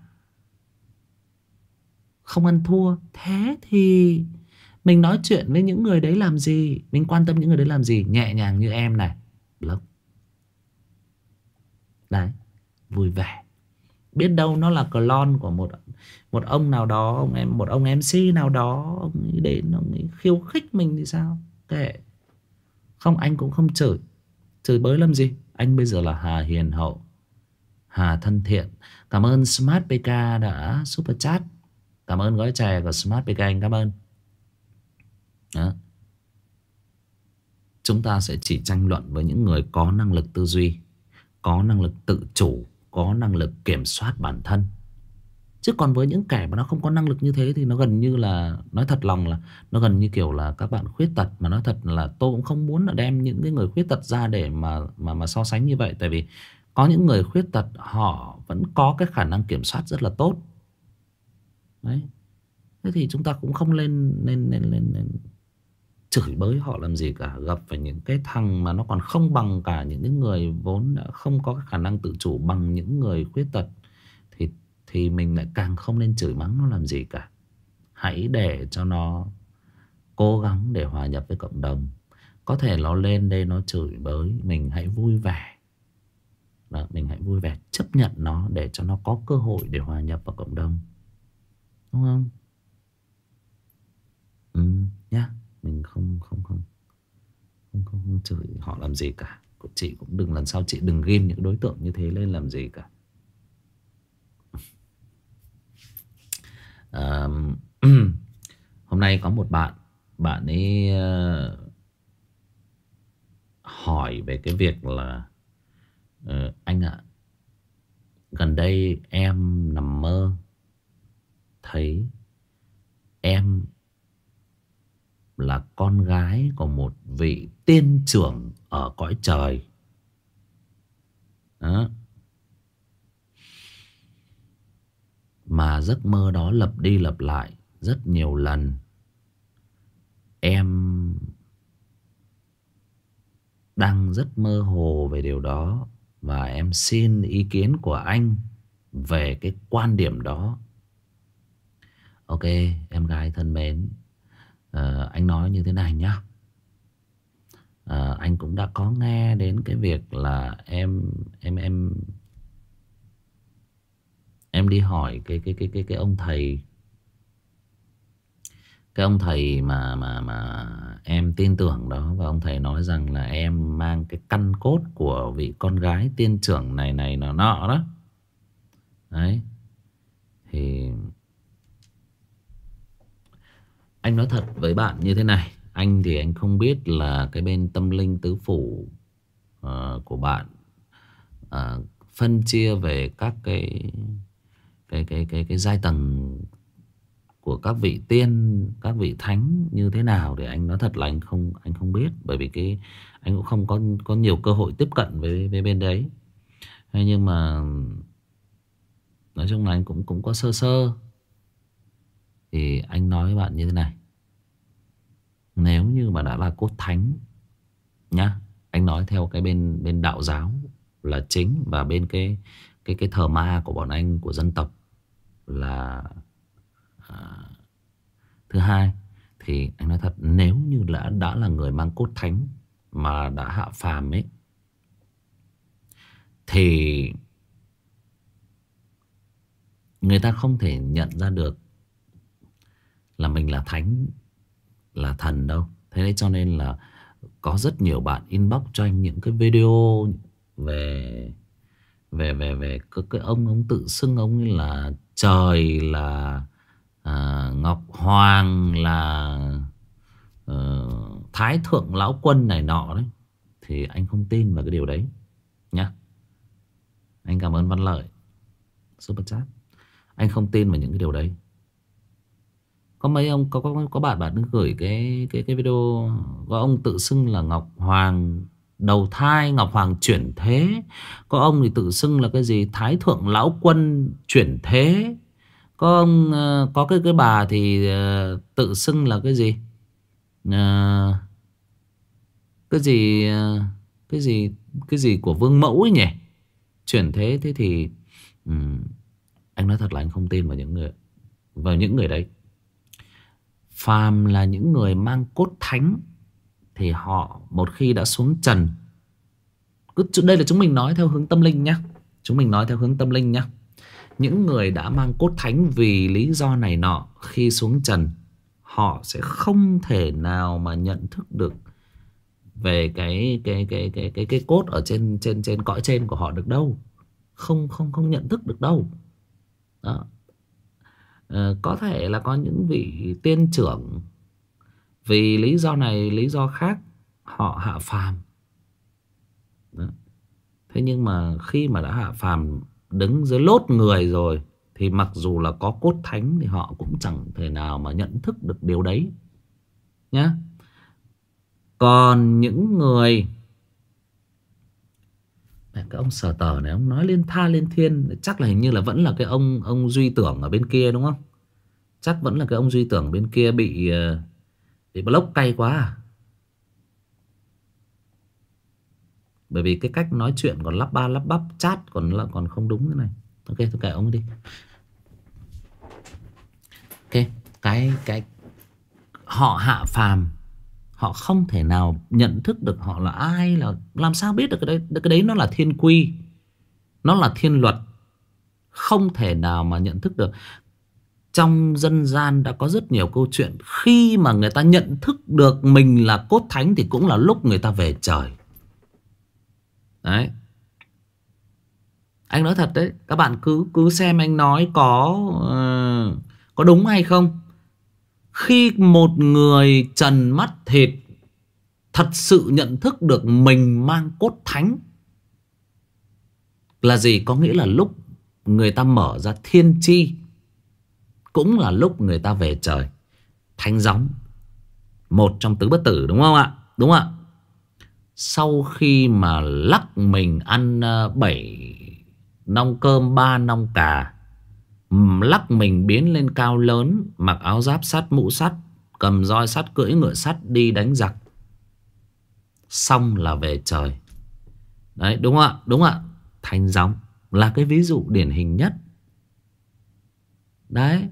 không ăn thua. Thế thì mình nói chuyện với những người đấy làm gì? Mình quan tâm những người đấy làm gì? Nhẹ nhàng như em này, block. Đấy, vui vẻ. Biết đâu nó là clone của một ông nào đó, một ông MC nào đó, ông ấy đến ông ấy khiêu khích mình thì sao? Kệ. Không, anh cũng không chửi. Chửi bới làm gì? Anh bây giờ là Hà hiền hậu, Hà thân thiện. Cảm ơn Smart PK đã super chat. Cảm ơn gói chè của Smart PK, anh cảm ơn. Đó. Chúng ta sẽ chỉ tranh luận với những người có năng lực tư duy, có năng lực tự chủ, có năng lực kiểm soát bản thân. Chứ còn với những kẻ mà nó không có năng lực như thế thì nó gần như là, nói thật lòng là nó gần như kiểu là các bạn khuyết tật. Mà nói thật là tôi cũng không muốn là đem những cái người khuyết tật ra để mà so sánh như vậy. Tại vì có những người khuyết tật họ vẫn có cái khả năng kiểm soát rất là tốt. Đấy. Thế thì chúng ta cũng không lên chửi bới họ làm gì cả. Gặp phải những cái thằng mà nó còn không bằng cả những cái người vốn đã không có cái khả năng tự chủ bằng những người khuyết tật thì mình lại càng không nên chửi mắng nó làm gì cả. Hãy để cho nó cố gắng để hòa nhập với cộng đồng. Có thể nó lên đây nó chửi bới, mình hãy vui vẻ. Đó, mình hãy vui vẻ chấp nhận nó để cho nó có cơ hội để hòa nhập vào cộng đồng, đúng không? Nhá. Mình không chửi họ làm gì cả. Chị cũng đừng, lần sau chị đừng ghim những đối tượng như thế lên làm gì cả. Hôm nay có một bạn ấy hỏi về cái việc là anh ạ, gần đây em nằm mơ thấy em là con gái của một vị tiên trưởng ở cõi trời. Đó. Mà giấc mơ đó lặp đi lặp lại rất nhiều lần. Em đang rất mơ hồ về điều đó, và em xin ý kiến của anh về cái quan điểm đó. Ok, em gái thân mến, anh nói như thế này nhá. Anh cũng đã có nghe đến cái việc là em đi hỏi cái ông thầy, cái ông thầy mà em tin tưởng đó, và ông thầy nói rằng là em mang cái căn cốt của vị con gái tiên trưởng này nọ đó. Đấy. Thì anh nói thật với bạn như thế này, anh thì anh không biết là cái bên tâm linh tứ phủ của bạn phân chia về các cái giai tầng của các vị tiên, các vị thánh như thế nào, thì anh nói thật là anh không biết, bởi vì anh cũng không có nhiều cơ hội tiếp cận với bên đấy. Thế nhưng mà nói chung là anh cũng có sơ sơ. Thì anh nói với bạn như thế này, nếu như mà đã là cốt thánh nhá, anh nói theo cái bên đạo giáo là chính, và bên cái thờ ma của bọn anh, của dân tộc là thứ hai. Thì anh nói thật, nếu như đã là người mang cốt thánh mà đã hạ phàm ấy, thì người ta không thể nhận ra được là mình là thánh, là thần đâu. Thế nên cho nên là có rất nhiều bạn inbox cho anh những cái video về cái ông tự xưng ông ấy là trời, là Ngọc Hoàng, là Thái Thượng Lão Quân này nọ đấy. Thì anh không tin vào cái điều đấy nhá. Anh cảm ơn Văn Lợi super chat. Anh không tin vào những cái điều đấy. Có mấy ông có bạn gửi cái video có ông tự xưng là Ngọc Hoàng, đầu thai, Ngọc Hoàng chuyển thế. Có ông thì tự xưng là cái gì Thái Thượng Lão Quân chuyển thế. Có ông có cái bà thì tự xưng là cái gì Ờ, cái gì cái gì cái gì của Vương Mẫu ấy nhỉ, chuyển thế. Thế thì ừm, anh nói thật là anh không tin vào những người đấy. Phàm là những người mang cốt thánh thì họ một khi đã xuống trần, đây là chúng mình nói theo hướng tâm linh nhá, chúng mình nói theo hướng tâm linh nhá. Những người đã mang cốt thánh vì lý do này nọ, khi xuống trần họ sẽ không thể nào mà nhận thức được về cái cốt ở trên trên trên cõi trên của họ được đâu. Không nhận thức được đâu. Đó. Có thể là có những vị tiên trưởng vì lý do này lý do khác họ hạ phàm. Đó. Thế nhưng mà khi mà đã hạ phàm đứng dưới lốt người rồi thì mặc dù là có cốt thánh thì họ cũng chẳng thể nào mà nhận thức được điều đấy nhá. Còn những người, cái ông Sở Tờ này ông nói liên tha liên thiên, chắc là hình như là vẫn là cái ông Duy Tưởng ở bên kia đúng không? Chắc vẫn là cái ông Duy Tưởng bên kia bị block cay quá à? Bởi vì cái cách nói chuyện còn lắp ba lắp bắp, chat còn không đúng thế này. Ok, tôi kệ ông ấy đi. Ok, cái họ hạ phàm, họ không thể nào nhận thức được họ là ai, là làm sao biết được cái đấy. Cái đấy nó là thiên quy, nó là thiên luật, không thể nào mà nhận thức được. Trong dân gian đã có rất nhiều câu chuyện khi mà người ta nhận thức được mình là cốt thánh thì cũng là lúc người ta về trời. Đấy, anh nói thật đấy, các bạn cứ xem anh nói có đúng hay không. Khi một người trần mắt thịt thật sự nhận thức được mình mang cốt thánh là gì, có nghĩa là lúc người ta mở ra thiên chi, cũng là lúc người ta về trời. Thánh gióng, một trong tứ bất tử, đúng không ạ? Đúng ạ. Sau khi mà lắc mình ăn 7 nong cơm 3 nong cà, lắc mình biến lên cao lớn, mặc áo giáp sắt mũ sắt, cầm roi sắt cưỡi ngựa sắt đi đánh giặc, xong là về trời. Đấy, đúng không ạ? Đúng ạ. Thánh gióng là cái ví dụ điển hình nhất. Đấy,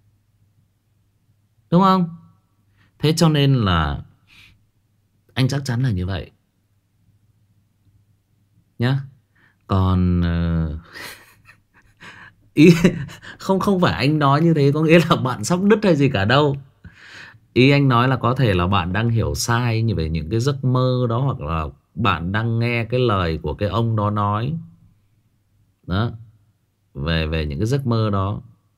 đúng không? Thế cho nên là anh chắc chắn là như vậy nhá. Còn ý không phải anh nói như thế có nghĩa là bạn sắp đứt hay gì cả đâu. Ý anh nói là có thể là bạn đang hiểu sai như về những cái giấc mơ đó, hoặc là bạn đang nghe cái lời của cái ông đó nói đó, về những cái giấc mơ đó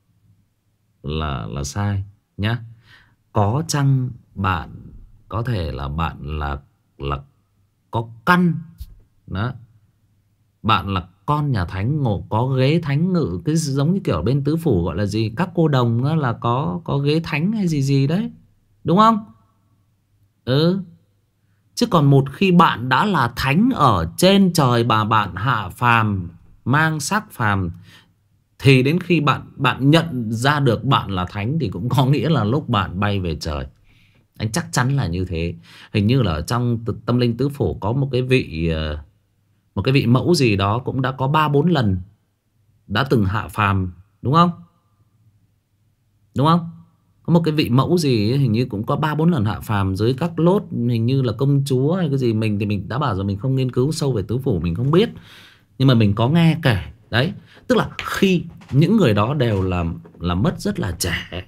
là sai nhá. Có chăng bạn có thể là bạn là có căn đó, bạn là con nhà thánh ngộ, có ghế thánh ngự, cái giống như kiểu bên tứ phủ gọi là gì, các cô đồng đó, là có ghế thánh hay gì gì đấy, đúng không? Ừ. Chứ còn một khi bạn đã là thánh ở trên trời mà bạn hạ phàm, mang xác phàm, thì đến khi bạn nhận ra được bạn là thánh thì cũng có nghĩa là lúc bạn bay về trời. Anh chắc chắn là như thế. Hình như là ở trong tâm linh tứ phủ có một cái vị mẫu gì đó cũng đã có 3-4 lần đã từng hạ phàm, đúng không? Đúng không? Có một cái vị mẫu gì ấy, hình như cũng có 3-4 lần hạ phàm dưới các lốt, hình như là công chúa hay cái gì. Mình thì mình đã bảo rồi, mình không nghiên cứu sâu về tứ phủ, mình không biết. Nhưng mà mình có nghe kể. Đấy, tức là khi những người đó đều là mất rất là trẻ.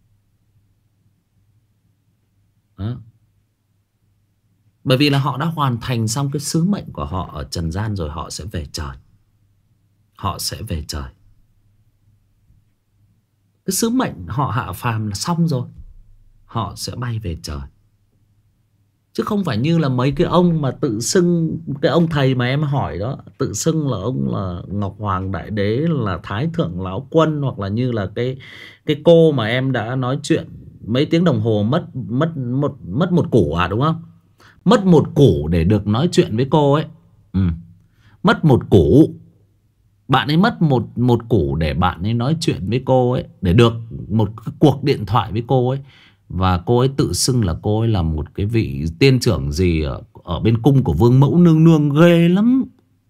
Đó. Bởi vì là họ đã hoàn thành xong cái sứ mệnh của họ ở trần gian rồi, họ sẽ về trời. Họ sẽ về trời. Cái sứ mệnh họ hạ phàm là xong rồi, họ sẽ bay về trời. Chứ không phải như là mấy cái ông mà tự xưng, cái ông thầy mà em hỏi đó, tự xưng là ông là Ngọc Hoàng Đại Đế, là Thái Thượng Lão Quân, hoặc là như là cái cô mà em đã nói chuyện mấy tiếng đồng hồ mất một củ à, đúng không? Mất một củ để được nói chuyện với cô ấy. Mất một củ. Bạn ấy mất một củ để bạn ấy nói chuyện với cô ấy, để được một cuộc điện thoại với cô ấy. Và cô ấy tự xưng là cô ấy là một cái vị tiên trưởng gì ở bên cung của Vương Mẫu Nương Nương, ghê lắm.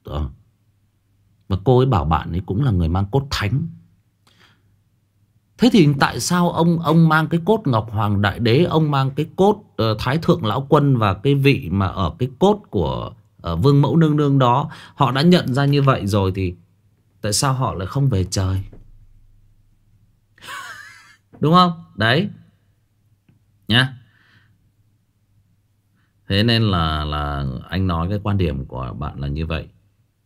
Và cô ấy bảo bạn ấy cũng là người mang cốt thánh. Thế thì tại sao ông mang cái cốt Ngọc Hoàng Đại Đế, ông mang cái cốt Thái Thượng Lão Quân và cái vị mà ở cái cốt của Vương Mẫu Nương Nương đó, họ đã nhận ra như vậy rồi thì tại sao họ lại không về trời? Đúng không? Đấy nhá. Thế nên là anh nói cái quan điểm của bạn là như vậy.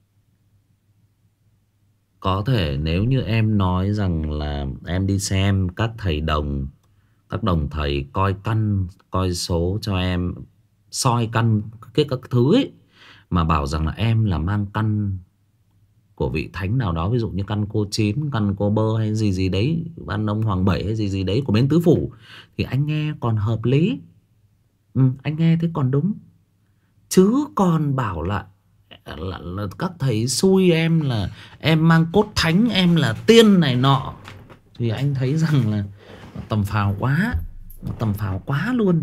Có thể nếu như em nói rằng là em đi xem các thầy đồng, các đồng thầy coi căn, coi số cho em, soi căn các thứ ấy, mà bảo rằng là em là mang căn của vị thánh nào đó, ví dụ như căn cô Chín, căn cô Bơ hay gì gì đấy, ban ông Hoàng Bảy hay gì gì đấy của bên tứ phủ, thì anh nghe còn hợp lý. Anh nghe thế còn đúng. Chứ còn bảo là các thầy xui em là em mang cốt thánh, em là tiên này nọ, thì anh thấy rằng là tầm phào quá. Tầm phào quá luôn.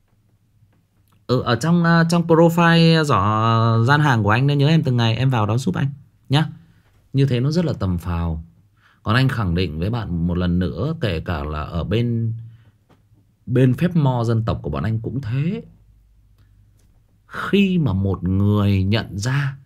Ở trong profile giỏ gian hàng của anh nên nhớ em từng ngày em vào đó giúp anh nhá. Như thế nó rất là tầm phào. Còn anh khẳng định với bạn một lần nữa, kể cả là ở bên phép mò dân tộc của bọn anh cũng thế. Khi mà một người nhận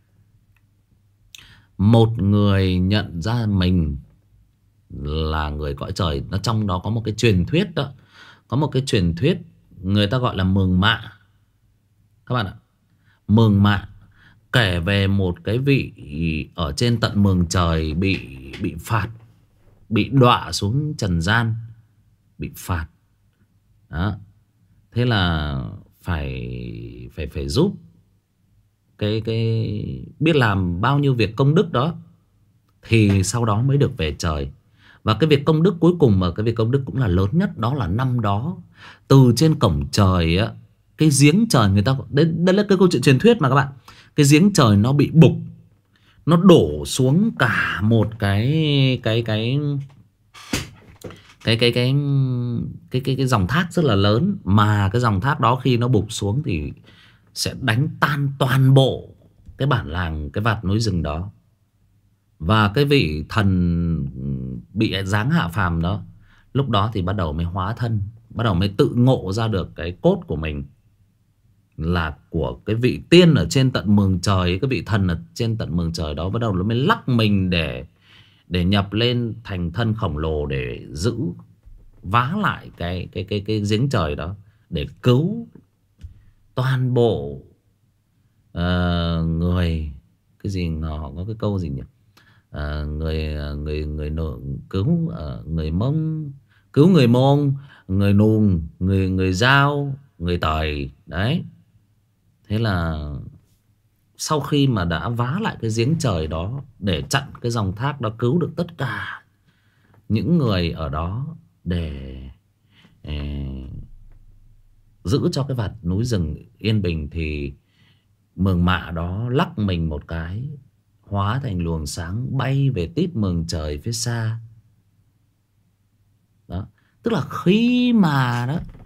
ra mình là người cõi trời, nó trong đó có một cái truyền thuyết đó. Có một cái truyền thuyết người ta gọi là mường mạ. Các bạn ạ, mường mạ kể về một cái vị ở trên tận mường trời bị phạt, bị đọa xuống trần gian, bị phạt đó. Thế là phải giúp cái biết làm bao nhiêu việc công đức đó, thì sau đó mới được về trời. Và cái việc công đức cuối cùng, mà cái việc công đức cũng là lớn nhất, đó là năm đó từ trên cổng trời á, cái giếng trời người ta, đây là cái câu chuyện truyền thuyết mà các bạn. Cái giếng trời nó bị bục, nó đổ xuống cả một cái dòng thác rất là lớn. Mà cái dòng thác đó khi nó bục xuống thì sẽ đánh tan toàn bộ cái bản làng, cái vạt núi rừng đó. Và cái vị thần bị giáng hạ phàm đó, lúc đó thì bắt đầu mới hóa thân, bắt đầu mới tự ngộ ra được cái cốt của mình là của cái vị tiên ở trên tận mường trời, cái vị thần ở trên tận mường trời đó. Bắt đầu nó mới lắc mình để nhập lên thành thân khổng lồ, để giữ vá lại cái giếng trời đó, để cứu toàn bộ người. Cái gì họ có cái câu gì nhỉ? Người cứu người Mông, cứu người Mông, người Nùng, người Dao, người Tày đấy. Thế là sau khi mà đã vá lại cái giếng trời đó để chặn cái dòng thác đó, cứu được tất cả những người ở đó, để giữ cho cái vạt núi rừng yên bình, thì mường mạ đó lắc mình một cái, hóa thành luồng sáng bay về tít mường trời phía xa đó. Tức là khi mà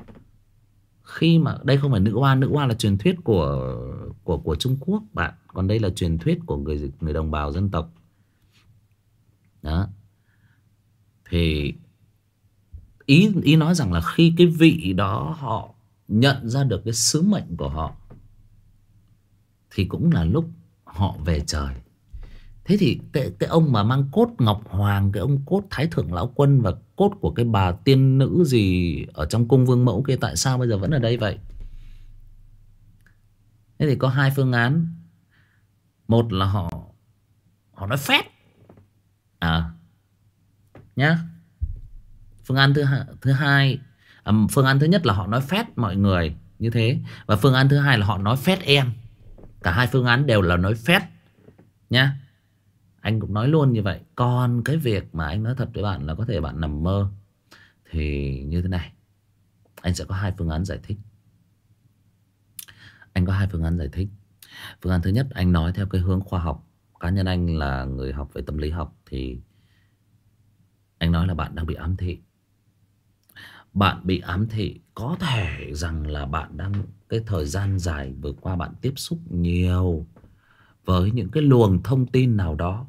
đây không phải nữ oan là truyền thuyết của Trung Quốc bạn, còn đây là truyền thuyết của người đồng bào dân tộc đó. Thì ý nói rằng là khi cái vị đó họ nhận ra được cái sứ mệnh của họ, thì cũng là lúc họ về trời. Thế thì cái ông mà mang cốt Ngọc Hoàng, cái ông cốt Thái Thượng Lão Quân và cốt của cái bà tiên nữ gì ở trong cung Vương Mẫu kia, tại sao bây giờ vẫn ở đây vậy? Thế thì có hai phương án. Một là họ nói phét nhá. Phương án thứ hai, phương án thứ nhất là họ nói phét mọi người như thế, và phương án thứ hai là họ nói phét em. Cả hai phương án đều là nói phét nhá. Anh cũng nói luôn như vậy. Còn cái việc mà anh nói thật với bạn là có thể bạn nằm mơ, thì như thế này, anh sẽ có hai phương án giải thích. Anh có hai phương án giải thích. Phương án thứ nhất, anh nói theo cái hướng khoa học. Cá nhân anh là người học về tâm lý học, thì anh nói là bạn đang bị ám thị. Bạn bị ám thị có thể rằng là bạn đang, cái thời gian dài vừa qua bạn tiếp xúc nhiều với những cái luồng thông tin nào đó,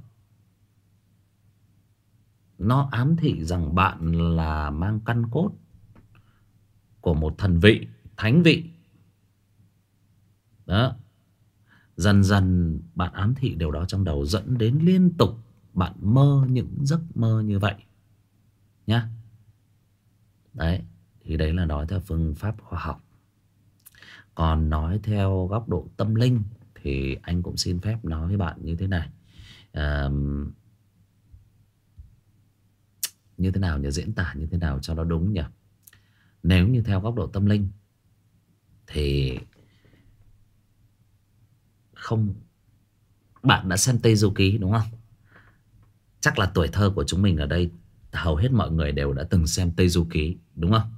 nó ám thị rằng bạn là mang căn cốt của một thần vị, thánh vị. Đó. Dần dần bạn ám thị điều đó trong đầu, dẫn đến liên tục bạn mơ những giấc mơ như vậy nhá. Đấy, thì đấy là nói theo phương pháp khoa học. Còn nói theo góc độ tâm linh thì anh cũng xin phép nói với bạn như thế này. à, Như thế nào nhỉ, diễn tả như thế nào cho nó đúng nhỉ. Nếu như theo góc độ tâm linh thì không, bạn đã xem Tây Du Ký đúng không? Chắc là tuổi thơ của chúng mình ở đây hầu hết mọi người đều đã từng xem Tây Du Ký đúng không?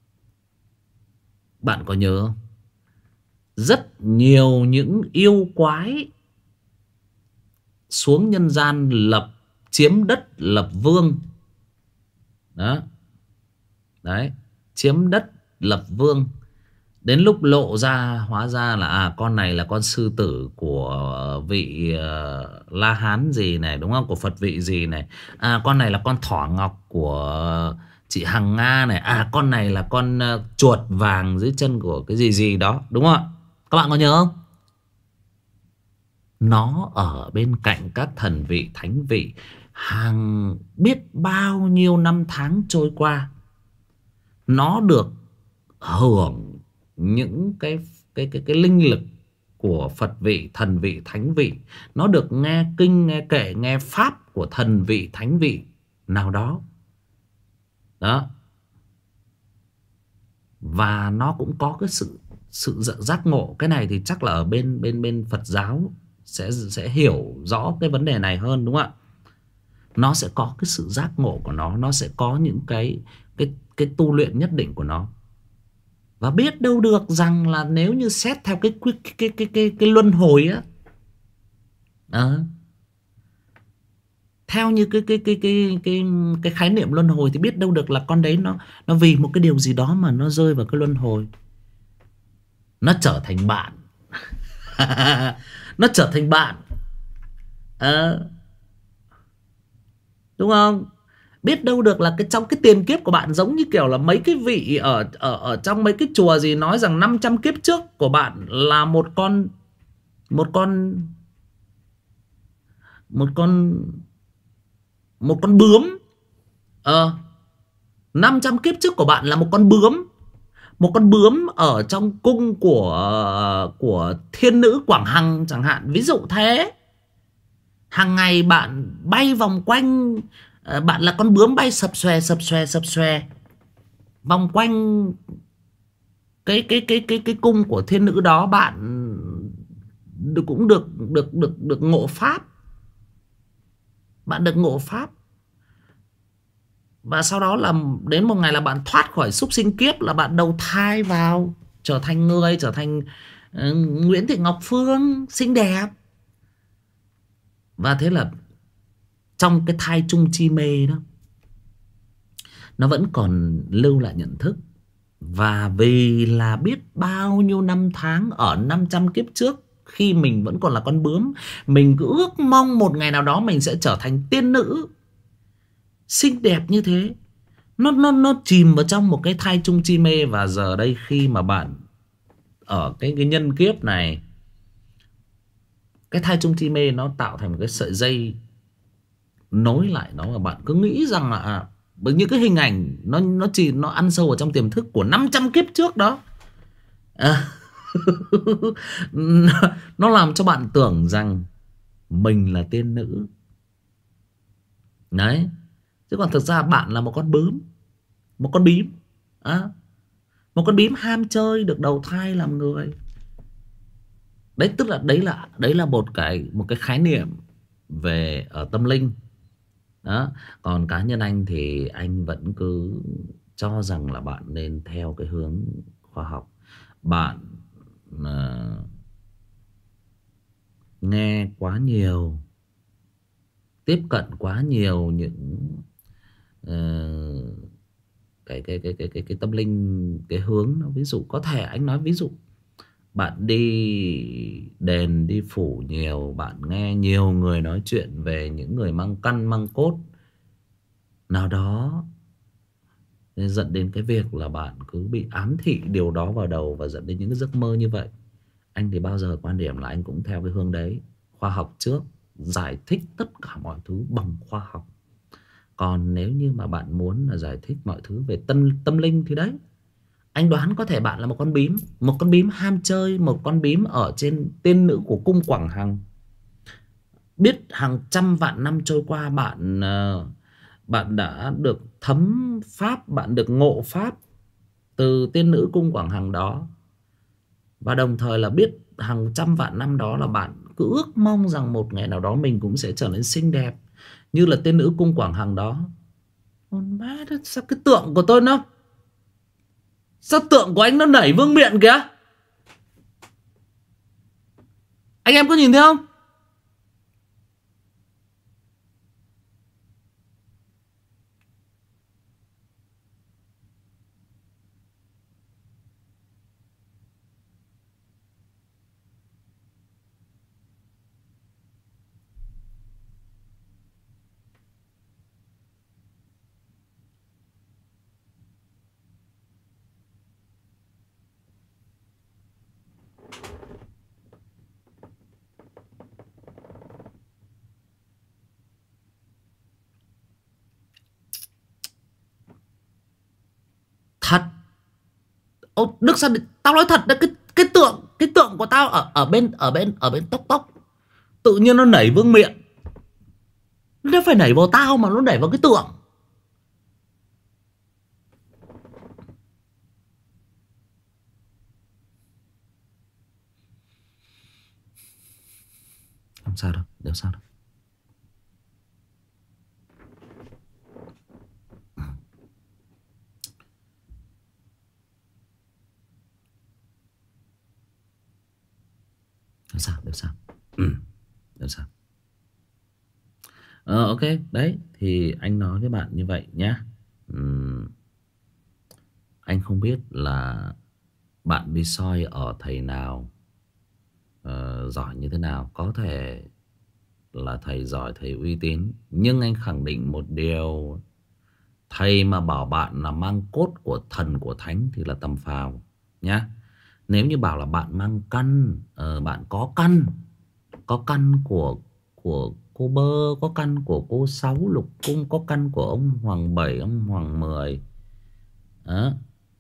Bạn có nhớ không? Rất nhiều những yêu quái xuống nhân gian chiếm đất lập vương. Đó. Đấy, chiếm đất lập vương. Đến lúc lộ ra, hóa ra là con này là con sư tử của vị La Hán gì này đúng không? Của Phật vị gì này. Con này là con thỏ ngọc của chị Hằng Nga này. Con này là con chuột vàng dưới chân của cái gì gì đó, đúng không ạ? Các bạn có nhớ không? Nó ở bên cạnh các thần vị, thánh vị hàng biết bao nhiêu năm tháng trôi qua. Nó được hưởng những cái linh lực của Phật vị, thần vị, thánh vị. Nó được nghe kinh, nghe kệ, nghe pháp của thần vị, thánh vị nào đó. Đó. Và nó cũng có cái sự giác ngộ. Cái này thì chắc là ở bên Phật giáo sẽ hiểu rõ cái vấn đề này hơn, đúng không ạ? Nó sẽ có cái sự giác ngộ của nó sẽ có những cái tu luyện nhất định của nó. Và biết đâu được rằng là nếu như xét theo cái luân hồi á, theo như cái khái niệm luân hồi, thì biết đâu được là con đấy nó vì một cái điều gì đó mà nó rơi vào cái luân hồi, nó trở thành bạn. Nó trở thành bạn. Đúng không? Biết đâu được là trong cái tiền kiếp của bạn, giống như kiểu là mấy cái vị ở trong mấy cái chùa gì nói rằng 500 kiếp trước của bạn là một con một con một con một con bướm. 500 kiếp trước của bạn là một con bướm. Một con bướm ở trong cung của thiên nữ Quảng Hằng chẳng hạn, ví dụ thế. Hàng ngày bạn bay vòng quanh, bạn là con bướm bay sập xòe sập xòe sập xòe vòng quanh cái cung của thiên nữ đó. Bạn cũng được ngộ pháp. Bạn được ngộ pháp. Và sau đó là đến một ngày là bạn thoát khỏi súc sinh kiếp, là bạn đầu thai vào trở thành người, trở thành Nguyễn Thị Ngọc Phương xinh đẹp. Và thế là trong cái thai chung chi mê đó, nó vẫn còn lưu lại nhận thức. Và vì là biết bao nhiêu năm tháng ở 500 kiếp trước, khi mình vẫn còn là con bướm, mình cứ ước mong một ngày nào đó mình sẽ trở thành tiên nữ xinh đẹp như thế. Nó chìm vào trong một cái thai chung chi mê. Và giờ đây khi mà bạn ở cái nhân kiếp này, cái thai chung chi mê nó tạo thành một cái sợi dây nối lại nó, và bạn cứ nghĩ rằng là bởi những cái hình ảnh nó ăn sâu vào trong tiềm thức của 500 kiếp trước đó. Nó làm cho bạn tưởng rằng mình là tiên nữ. Đấy. Chứ còn thực ra bạn là một con bướm, một con bím. Một con bím ham chơi được đầu thai làm người. Đấy, tức là đấy là một cái khái niệm về ở tâm linh. Đó. Còn cá nhân anh thì anh vẫn cứ cho rằng là bạn nên theo cái hướng khoa học. Bạn nghe quá nhiều, tiếp cận quá nhiều những ờ, cái tâm linh, cái hướng nó, ví dụ có thể anh nói ví dụ bạn đi đền đi phủ nhiều, bạn nghe nhiều người nói chuyện về những người mang căn mang cốt nào đó, nên dẫn đến cái việc là bạn cứ bị ám thị điều đó vào đầu và dẫn đến những cái giấc mơ như vậy. Anh thì bao giờ quan điểm là anh cũng theo cái hướng đấy, khoa học trước, giải thích tất cả mọi thứ bằng khoa học. Còn nếu như mà bạn muốn là giải thích mọi thứ về tâm linh thì đấy, anh đoán có thể bạn là một con bím, một con bím ham chơi, một con bím ở trên tiên nữ của cung Quảng Hằng. Biết hàng trăm vạn năm trôi qua bạn đã được thấm pháp, bạn được ngộ pháp từ tiên nữ cung Quảng Hằng đó. Và đồng thời là biết hàng trăm vạn năm đó là bạn cứ ước mong rằng một ngày nào đó mình cũng sẽ trở nên xinh đẹp như là tiên nữ cung Quảng Hằng đó. Ôi má, sao cái tượng của tôi nó, sao tượng của anh nó nảy vương miện kìa? Anh em có nhìn thấy không? Thật. Ô Đức, sao tao nói thật đấy, cái tượng của tao ở bên tóc tóc tự nhiên nó nảy vương miện. Nó phải nảy vào tao mà nó nảy vào cái tượng. Không sao đâu, đều sao đâu. Đều sao, đều sao. Đều sao. Ok, đấy thì anh nói với bạn như vậy nhá. Anh không biết là bạn đi soi ở thầy nào, giỏi như thế nào. Có thể là thầy giỏi, thầy uy tín. Nhưng anh khẳng định một điều, thầy mà bảo bạn là mang cốt của thần của thánh thì là tầm phào nhá. Nếu như bảo là bạn mang căn, bạn có căn của cô Bơ, có căn của cô Sáu Lục Cung, có căn của ông Hoàng Bảy, ông Hoàng Mười đó,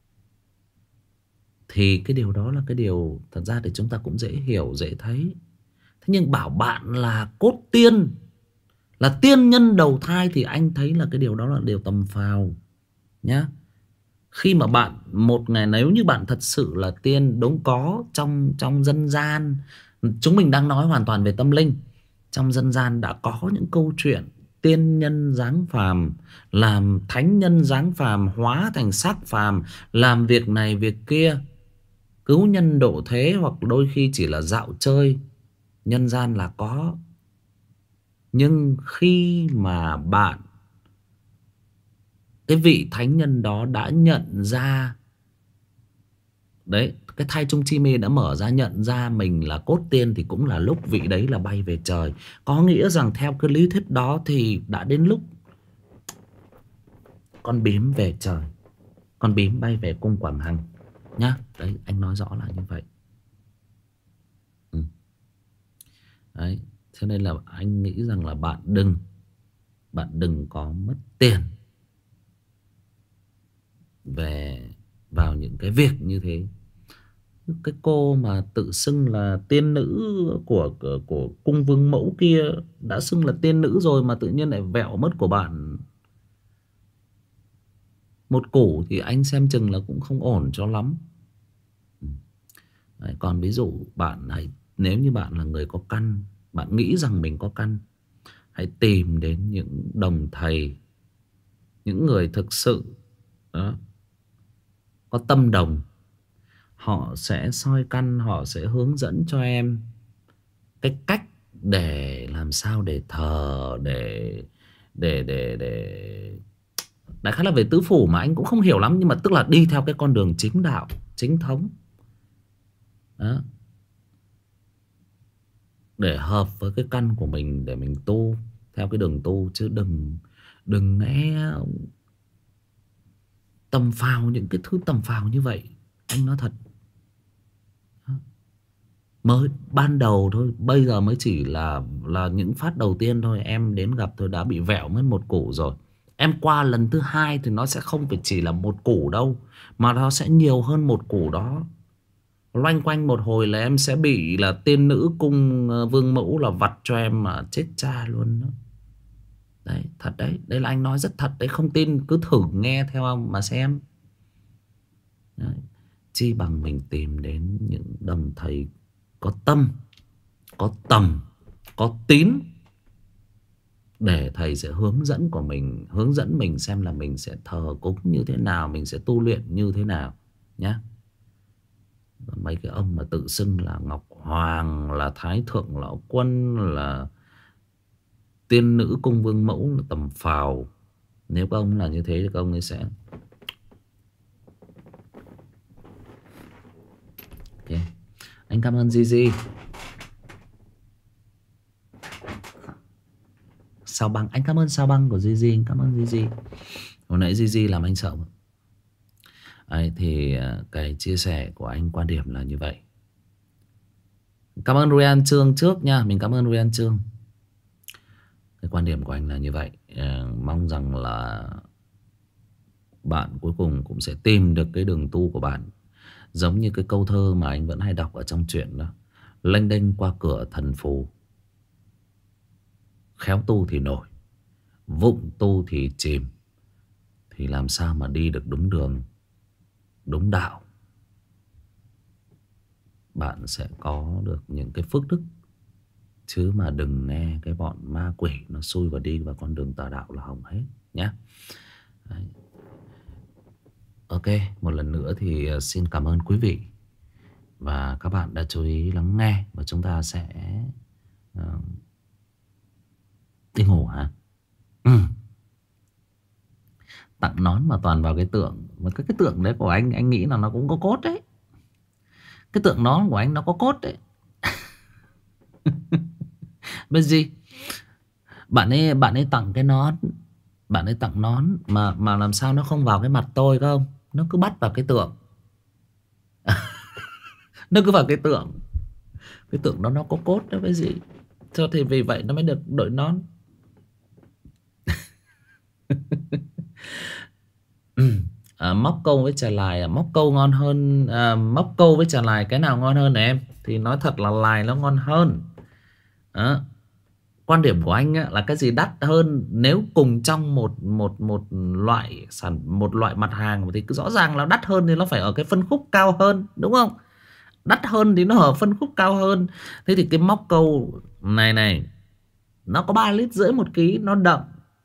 thì cái điều đó là cái điều thật ra thì chúng ta cũng dễ hiểu, dễ thấy. Thế nhưng bảo bạn là cốt tiên, là tiên nhân đầu thai, thì anh thấy là cái điều đó là điều tầm phào nhá. Khi mà bạn một ngày, nếu như bạn thật sự là tiên, đúng, có trong dân gian, chúng mình đang nói hoàn toàn về tâm linh. Trong dân gian đã có những câu chuyện tiên nhân giáng phàm, làm thánh nhân giáng phàm, hóa thành xác phàm, làm việc này việc kia, cứu nhân độ thế, hoặc đôi khi chỉ là dạo chơi. Nhân gian là có. Nhưng khi mà cái vị thánh nhân đó đã nhận ra, đấy, cái thai chung chi mê đã mở ra, nhận ra mình là cốt tiên, thì cũng là lúc vị đấy là bay về trời. Có nghĩa rằng theo cái lý thuyết đó thì đã đến lúc con bím về trời, con bím bay về cung Quảng Hằng nhá. Đấy, anh nói rõ là như vậy. Đấy, cho nên là anh nghĩ rằng là bạn đừng có mất tiền về vào những cái việc như thế. Cái cô mà tự xưng là tiên nữ của cung vương mẫu kia, đã xưng là tiên nữ rồi mà tự nhiên lại vẹo mất của bạn một củ, thì anh xem chừng là cũng không ổn cho lắm. Đấy, còn ví dụ bạn hãy, nếu như bạn là người có căn, bạn nghĩ rằng mình có căn, hãy tìm đến những đồng thầy, những người thực sự đó, có tâm đồng. Họ sẽ soi căn, họ sẽ hướng dẫn cho em cái cách để làm sao để thờ, để đại khái là về tứ phủ mà anh cũng không hiểu lắm, nhưng mà tức là đi theo cái con đường chính đạo, chính thống đó, để hợp với cái căn của mình để mình tu theo cái đường tu, chứ đừng đừng nghe tầm phào, những cái thứ tầm phào như vậy. Anh nói thật, mới ban đầu thôi, bây giờ mới chỉ là những phát đầu tiên thôi, em đến gặp tôi đã bị vẹo mất một củ rồi. Em qua lần thứ hai thì nó sẽ không phải chỉ là một củ đâu, mà nó sẽ nhiều hơn một củ đó. Loanh quanh một hồi là em sẽ bị là tiên nữ cung vương mẫu là vặt cho em mà chết cha luôn đó. Đấy, thật đấy, đây là anh nói rất thật đấy, không tin cứ thử nghe theo ông mà xem. Đấy. Chi bằng mình tìm đến những đấng thầy có tâm, có tầm, có tín, để thầy sẽ hướng dẫn của mình, hướng dẫn mình xem là mình sẽ thờ cúng như thế nào, mình sẽ tu luyện như thế nào nhé. Mấy cái ông mà tự xưng là Ngọc Hoàng, là Thái Thượng Lão Quân, là tiên nữ cung vương mẫu, là tầm phào. Nếu các ông là như thế thì các ông ấy sẽ ok. Anh cảm ơn Gigi. Sao băng, anh cảm ơn sao băng của Gigi, anh cảm ơn Gigi. Hồi nãy Gigi làm anh sợ. Đấy, thì cái chia sẻ của anh quan điểm là như vậy. Cảm ơn Ryan Trương trước nha, mình cảm ơn Ryan Trương. Cái quan điểm của anh là như vậy. Mong rằng là bạn cuối cùng cũng sẽ tìm được cái đường tu của bạn. Giống như cái câu thơ mà anh vẫn hay đọc ở trong truyện đó: lênh đênh qua cửa thần phù, khéo tu thì nổi, vụng tu thì chìm. Thì làm sao mà đi được đúng đường, đúng đạo. Bạn sẽ có được những cái phước đức. Chứ mà đừng nghe cái bọn ma quỷ nó xui vào đi vào con đường tà đạo là hỏng hết nhé. Đấy. Ok, một lần nữa thì xin cảm ơn quý vị và các bạn đã chú ý lắng nghe. Và chúng ta sẽ đi ngủ hả? Tặng nón mà toàn vào cái tượng. Mà cái tượng đấy của anh nghĩ là nó cũng có cốt đấy. Cái tượng nón của anh nó có cốt đấy. Bên gì? Bạn ấy tặng cái nón, bạn ấy tặng nón mà làm sao nó không vào cái mặt tôi không? Nó cứ bắt vào cái tượng. Nó cứ vào cái tượng. Cái tượng đó nó có cốt đó cái gì. Cho thì vì vậy nó mới được đội nón. Móc câu với trà lài, móc câu ngon hơn, móc câu với trà lài cái nào ngon hơn em? Thì nói thật là lài nó ngon hơn. Quan điểm của anh là cái gì đắt hơn, nếu cùng trong một loại mặt hàng thì rõ ràng là đắt hơn thì nó phải ở cái phân khúc cao hơn, đúng không? Đắt hơn thì nó ở phân khúc cao hơn. Thế thì cái móc câu này nó có 3,5 lít một ký, nó đậm,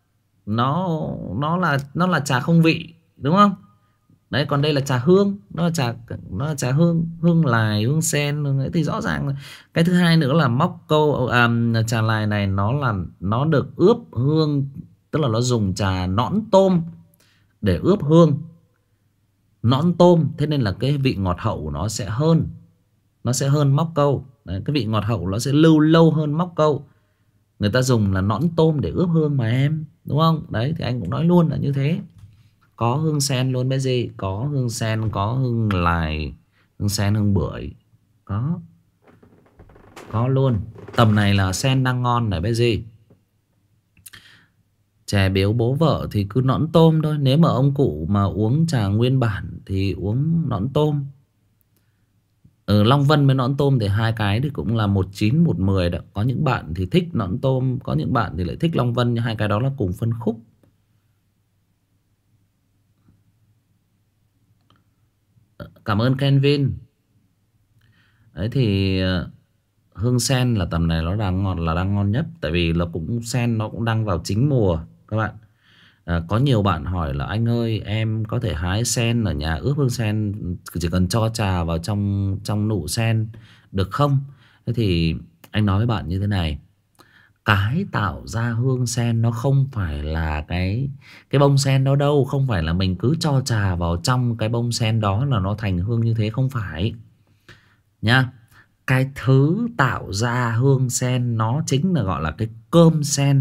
nó là trà không vị, đúng không? Đấy, còn đây là trà hương, nó là trà hương, hương lài, hương sen thì rõ ràng. Cái thứ hai nữa là móc câu trà lài này nó được ướp hương, tức là nó dùng trà nõn tôm để ướp hương. Nõn tôm, thế nên là cái vị ngọt hậu của nó sẽ hơn móc câu. Đấy, cái vị ngọt hậu nó sẽ lưu lâu hơn móc câu. Người ta dùng là nõn tôm để ướp hương mà em, đúng không? Đấy, thì anh cũng nói luôn là như thế. Có hương sen luôn bé gì. Có hương sen, có hương lài, hương sen, hương bưởi. Có luôn. Tầm này là sen đang ngon này bé gì. Chè biếu bố vợ thì cứ nõn tôm thôi. Nếu mà ông cụ mà uống trà nguyên bản thì uống nõn tôm. Long Vân với nõn tôm thì hai cái thì cũng là 19, 110 đó. Có những bạn thì thích nõn tôm, có những bạn thì lại thích Long Vân. Nhưng hai cái đó là cùng phân khúc. Cảm ơn Kenvin. Đấy thì hương sen là tầm này nó đang ngon nhất. Tại vì là cũng sen nó cũng đang vào chính mùa các bạn. Có nhiều bạn hỏi là anh ơi, em có thể hái sen ở nhà ướp hương sen, chỉ cần cho trà vào trong trong nụ sen được không? Thế thì anh nói với bạn như thế này. Cái tạo ra hương sen nó không phải là cái bông sen đó đâu. Không phải là mình cứ cho trà vào trong cái bông sen đó là nó thành hương như thế. Không phải nha. Cái thứ tạo ra hương sen nó chính là gọi là cái cơm sen.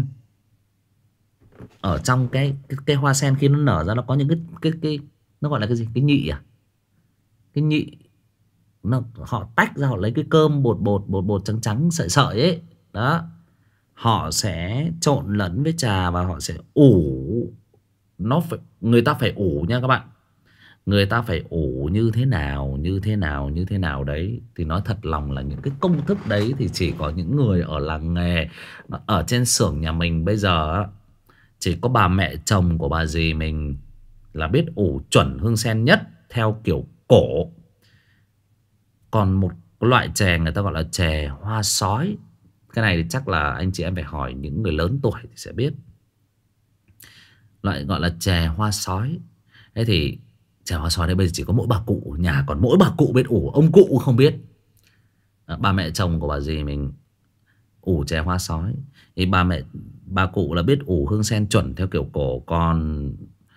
Ở trong cái hoa sen khi nó nở ra, nó có những cái nó gọi là cái gì, cái nhị à, cái nhị. Họ tách ra, họ lấy cái cơm bột trắng trắng sợi sợi ấy đó, họ sẽ trộn lẫn với trà và họ sẽ ủ. Người ta phải ủ nha các bạn. Người ta phải ủ như thế nào, như thế nào đấy. Thì nói thật lòng là những cái công thức đấy thì chỉ có những người ở làng nghề. Ở trên xưởng nhà mình bây giờ á, chỉ có bà mẹ chồng của bà dì mình là biết ủ chuẩn hương sen nhất theo kiểu cổ. Còn một loại chè người ta gọi là chè hoa sói. Cái này thì chắc là anh chị em phải hỏi những người lớn tuổi thì sẽ biết. Loại gọi là chè hoa sói. Thế thì chè hoa sói đây bây giờ chỉ có mỗi bà cụ ở nhà. Còn mỗi bà cụ biết ủ, ông cụ không biết. Bà mẹ chồng của bà dì mình ủ chè hoa sói. Thì bà cụ là biết ủ hương sen chuẩn theo kiểu cổ. Còn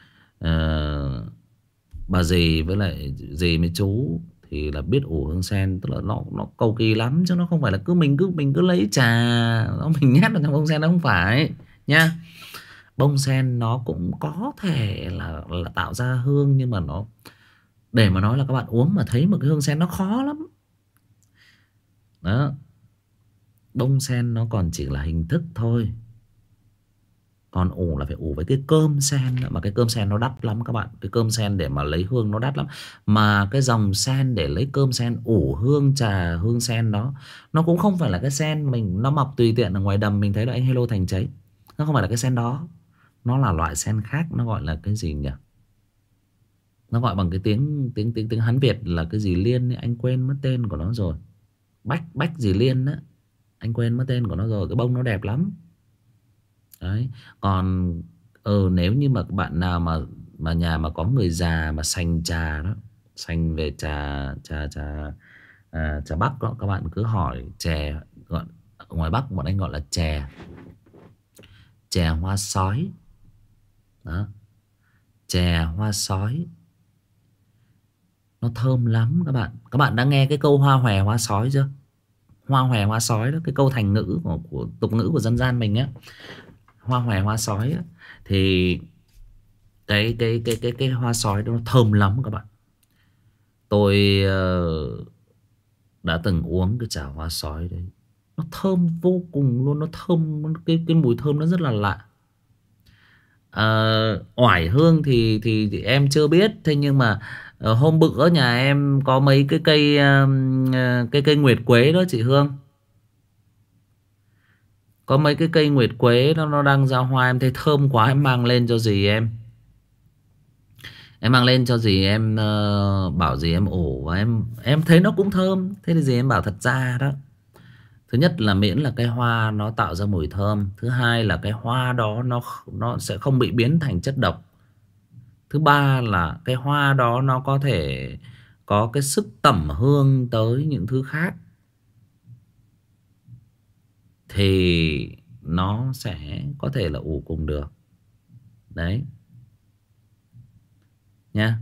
bà dì với lại dì với chú thì là biết ủ hương sen. Tức là nó cầu kỳ lắm, chứ nó không phải là mình cứ lấy trà nó mình nhét vào trong bông sen. Nó không phải nha. Bông sen nó cũng có thể là tạo ra hương, nhưng mà nó, để mà nói là các bạn uống mà thấy một cái hương sen nó khó lắm đó. Bông sen nó còn chỉ là hình thức thôi. Còn ủ là phải ủ với cái cơm sen. Mà cái cơm sen nó đắt lắm các bạn. Cái cơm sen để mà lấy hương nó đắt lắm. Mà cái dòng sen để lấy cơm sen ủ hương trà hương sen đó, nó cũng không phải là cái sen mình nó mọc tùy tiện ở ngoài đầm mình thấy là anh Hello Thành Trấy. Nó không phải là cái sen đó. Nó là loại sen khác. Nó gọi là cái gì nhỉ? Nó gọi bằng cái tiếng Hán Việt là cái gì liên ấy. Anh quên mất tên của nó rồi. Bách gì liên á. Anh quên mất tên của nó rồi. Cái bông nó đẹp lắm đấy. Còn nếu như mà bạn nào mà nhà mà có người già mà sành trà đó, sành về trà Bắc đó, các bạn cứ hỏi chè. Gọi ở ngoài Bắc bọn anh gọi là chè hoa sói đó. Chè hoa sói nó thơm lắm các bạn. Các bạn đã nghe cái câu hoa hòe hoa sói chưa? Hoa hòe hoa sói đó, cái câu thành ngữ của tục ngữ của dân gian mình á. Hoa hòe hoa sói á, thì cái hoa sói đó nó thơm lắm các bạn. Tôi đã từng uống cái trà hoa sói đấy. Nó thơm vô cùng luôn. Nó thơm, cái mùi thơm nó rất là lạ. Oải hương thì em chưa biết. Thế nhưng mà hôm bữa nhà em có mấy cái cây cái cây nguyệt quế đó chị Hương. Có mấy cái cây nguyệt quế nó đang ra hoa, em thấy thơm quá, em mang lên cho dì em. Em mang lên cho dì em, bảo dì em ủ. Và em thấy nó cũng thơm. Thế thì dì em bảo thật ra đó, thứ nhất là miễn là cái hoa nó tạo ra mùi thơm. Thứ hai là cái hoa đó nó sẽ không bị biến thành chất độc. Thứ ba là cái hoa đó nó có thể có cái sức tẩm hương tới những thứ khác, thì nó sẽ có thể là ủ cùng được. Đấy nha.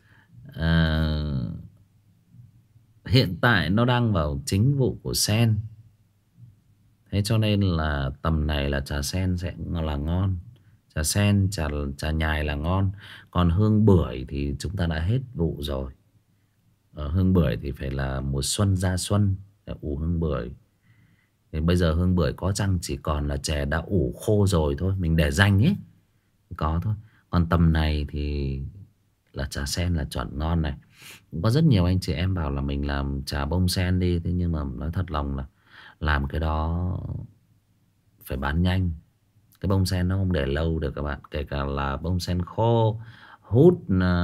Hiện tại nó đang vào chính vụ của sen. Thế cho nên là tầm này là trà sen sẽ là ngon. Trà sen, trà nhài là ngon. Còn hương bưởi thì chúng ta đã hết vụ rồi. Hương bưởi thì phải là mùa xuân ra xuân để ủ hương bưởi. Thì bây giờ hương bưởi có chăng chỉ còn là chè đã ủ khô rồi thôi, mình để dành ấy, có thôi. Còn tầm này thì là trà sen là chọn ngon này. Cũng có rất nhiều anh chị em bảo là mình làm trà bông sen đi. Thế nhưng mà nói thật lòng là làm cái đó phải bán nhanh. Cái bông sen nó không để lâu được các bạn. Kể cả là bông sen khô, hút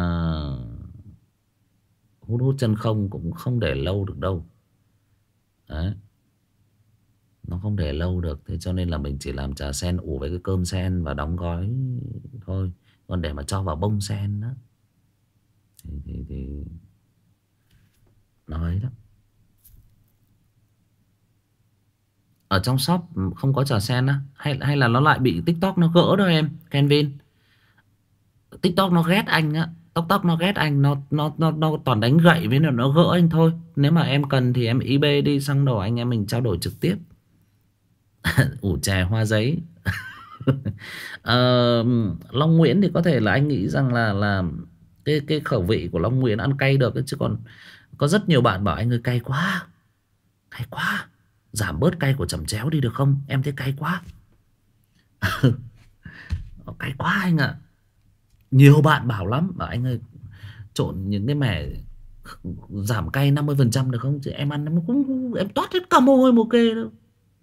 hút chân không cũng không để lâu được đâu. Đấy, nó không để lâu được. Thế cho nên là mình chỉ làm trà sen ủ với cái cơm sen và đóng gói thôi. thôi. Còn để mà cho vào bông sen đó thì nó ấy đó. Ở trong shop không có trà sen á? Hay là nó lại bị TikTok nó gỡ đó em Kenvin? TikTok nó ghét anh á. TikTok nó ghét anh. Nó toàn đánh gậy với nó gỡ anh thôi. Nếu mà em cần thì em eBay đi, xong đồ anh em mình trao đổi trực tiếp. Ủ chè hoa giấy. Ờ, Long Nguyễn thì có thể là anh nghĩ rằng là cái khẩu vị của Long Nguyễn ăn cay được ấy, chứ còn có rất nhiều bạn bảo anh ơi cay quá, cay quá, giảm bớt cay của chẩm chéo đi được không, em thấy cay quá. Cay quá anh ạ. Nhiều bạn bảo lắm, bảo anh ơi trộn những cái mẻ giảm cay 50% được không, chứ em ăn em cũng em toát hết cả mồ hôi mồ kê đâu.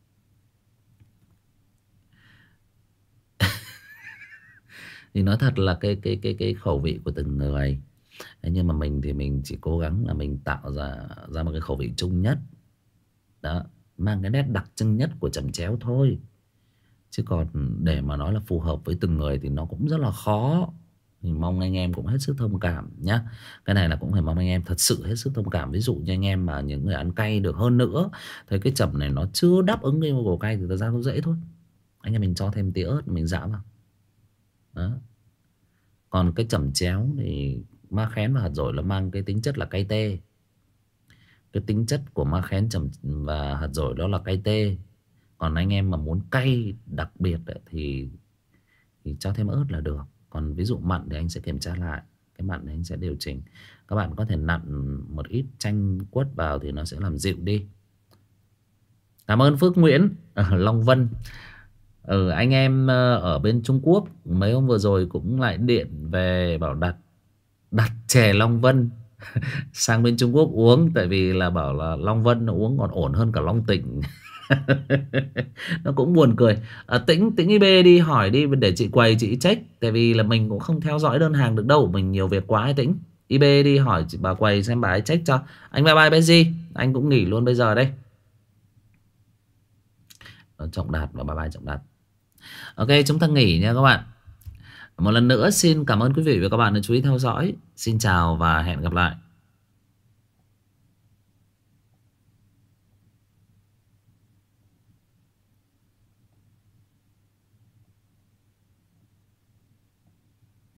Thì nói thật là cái khẩu vị của từng người. Thế nhưng mà mình thì mình chỉ cố gắng là mình tạo ra một cái khẩu vị chung nhất đó, mang cái nét đặc trưng nhất của chẩm chéo thôi. Chứ còn để mà nói là phù hợp với từng người thì nó cũng rất là khó. Thì mong anh em cũng hết sức thông cảm nhá. Cái này là cũng phải mong anh em thật sự hết sức thông cảm. Ví dụ như anh em mà những người ăn cay được hơn nữa, thấy cái chẩm này nó chưa đáp ứng cái yêu cầu cay thì thật ra nó dễ thôi. Anh em mình cho thêm tí ớt mình giã vào đó. Còn cái chẩm chéo thì ma khén và hạt dổi là mang cái tính chất là cay tê. Cái tính chất của ma khén và hạt dổi đó là cay tê. Còn anh em mà muốn cay đặc biệt thì cho thêm ớt là được. Còn ví dụ mặn thì anh sẽ kiểm tra lại. Cái mặn thì anh sẽ điều chỉnh. Các bạn có thể nặn một ít chanh quất vào thì nó sẽ làm dịu đi. Cảm ơn Phước Nguyễn ở Long Vân. Anh em ở bên Trung Quốc mấy hôm vừa rồi cũng lại điện về bảo đặt chè Long Vân sang bên Trung Quốc uống. Tại vì là bảo là Long Vân nó uống còn ổn hơn cả Long Tỉnh. Nó cũng buồn cười. Tĩnh IB đi hỏi đi để chị quầy chị check. Tại vì là mình cũng không theo dõi đơn hàng được đâu, mình nhiều việc quá ấy. Tĩnh IB đi hỏi chị bà quầy xem bà ấy check cho. Anh bye bye Benji, anh cũng nghỉ luôn bây giờ đây. Trọng Đạt và bye bye Trọng Đạt. Ok chúng ta nghỉ nha các bạn. Một lần nữa xin cảm ơn quý vị và các bạn đã chú ý theo dõi. Xin chào và hẹn gặp lại.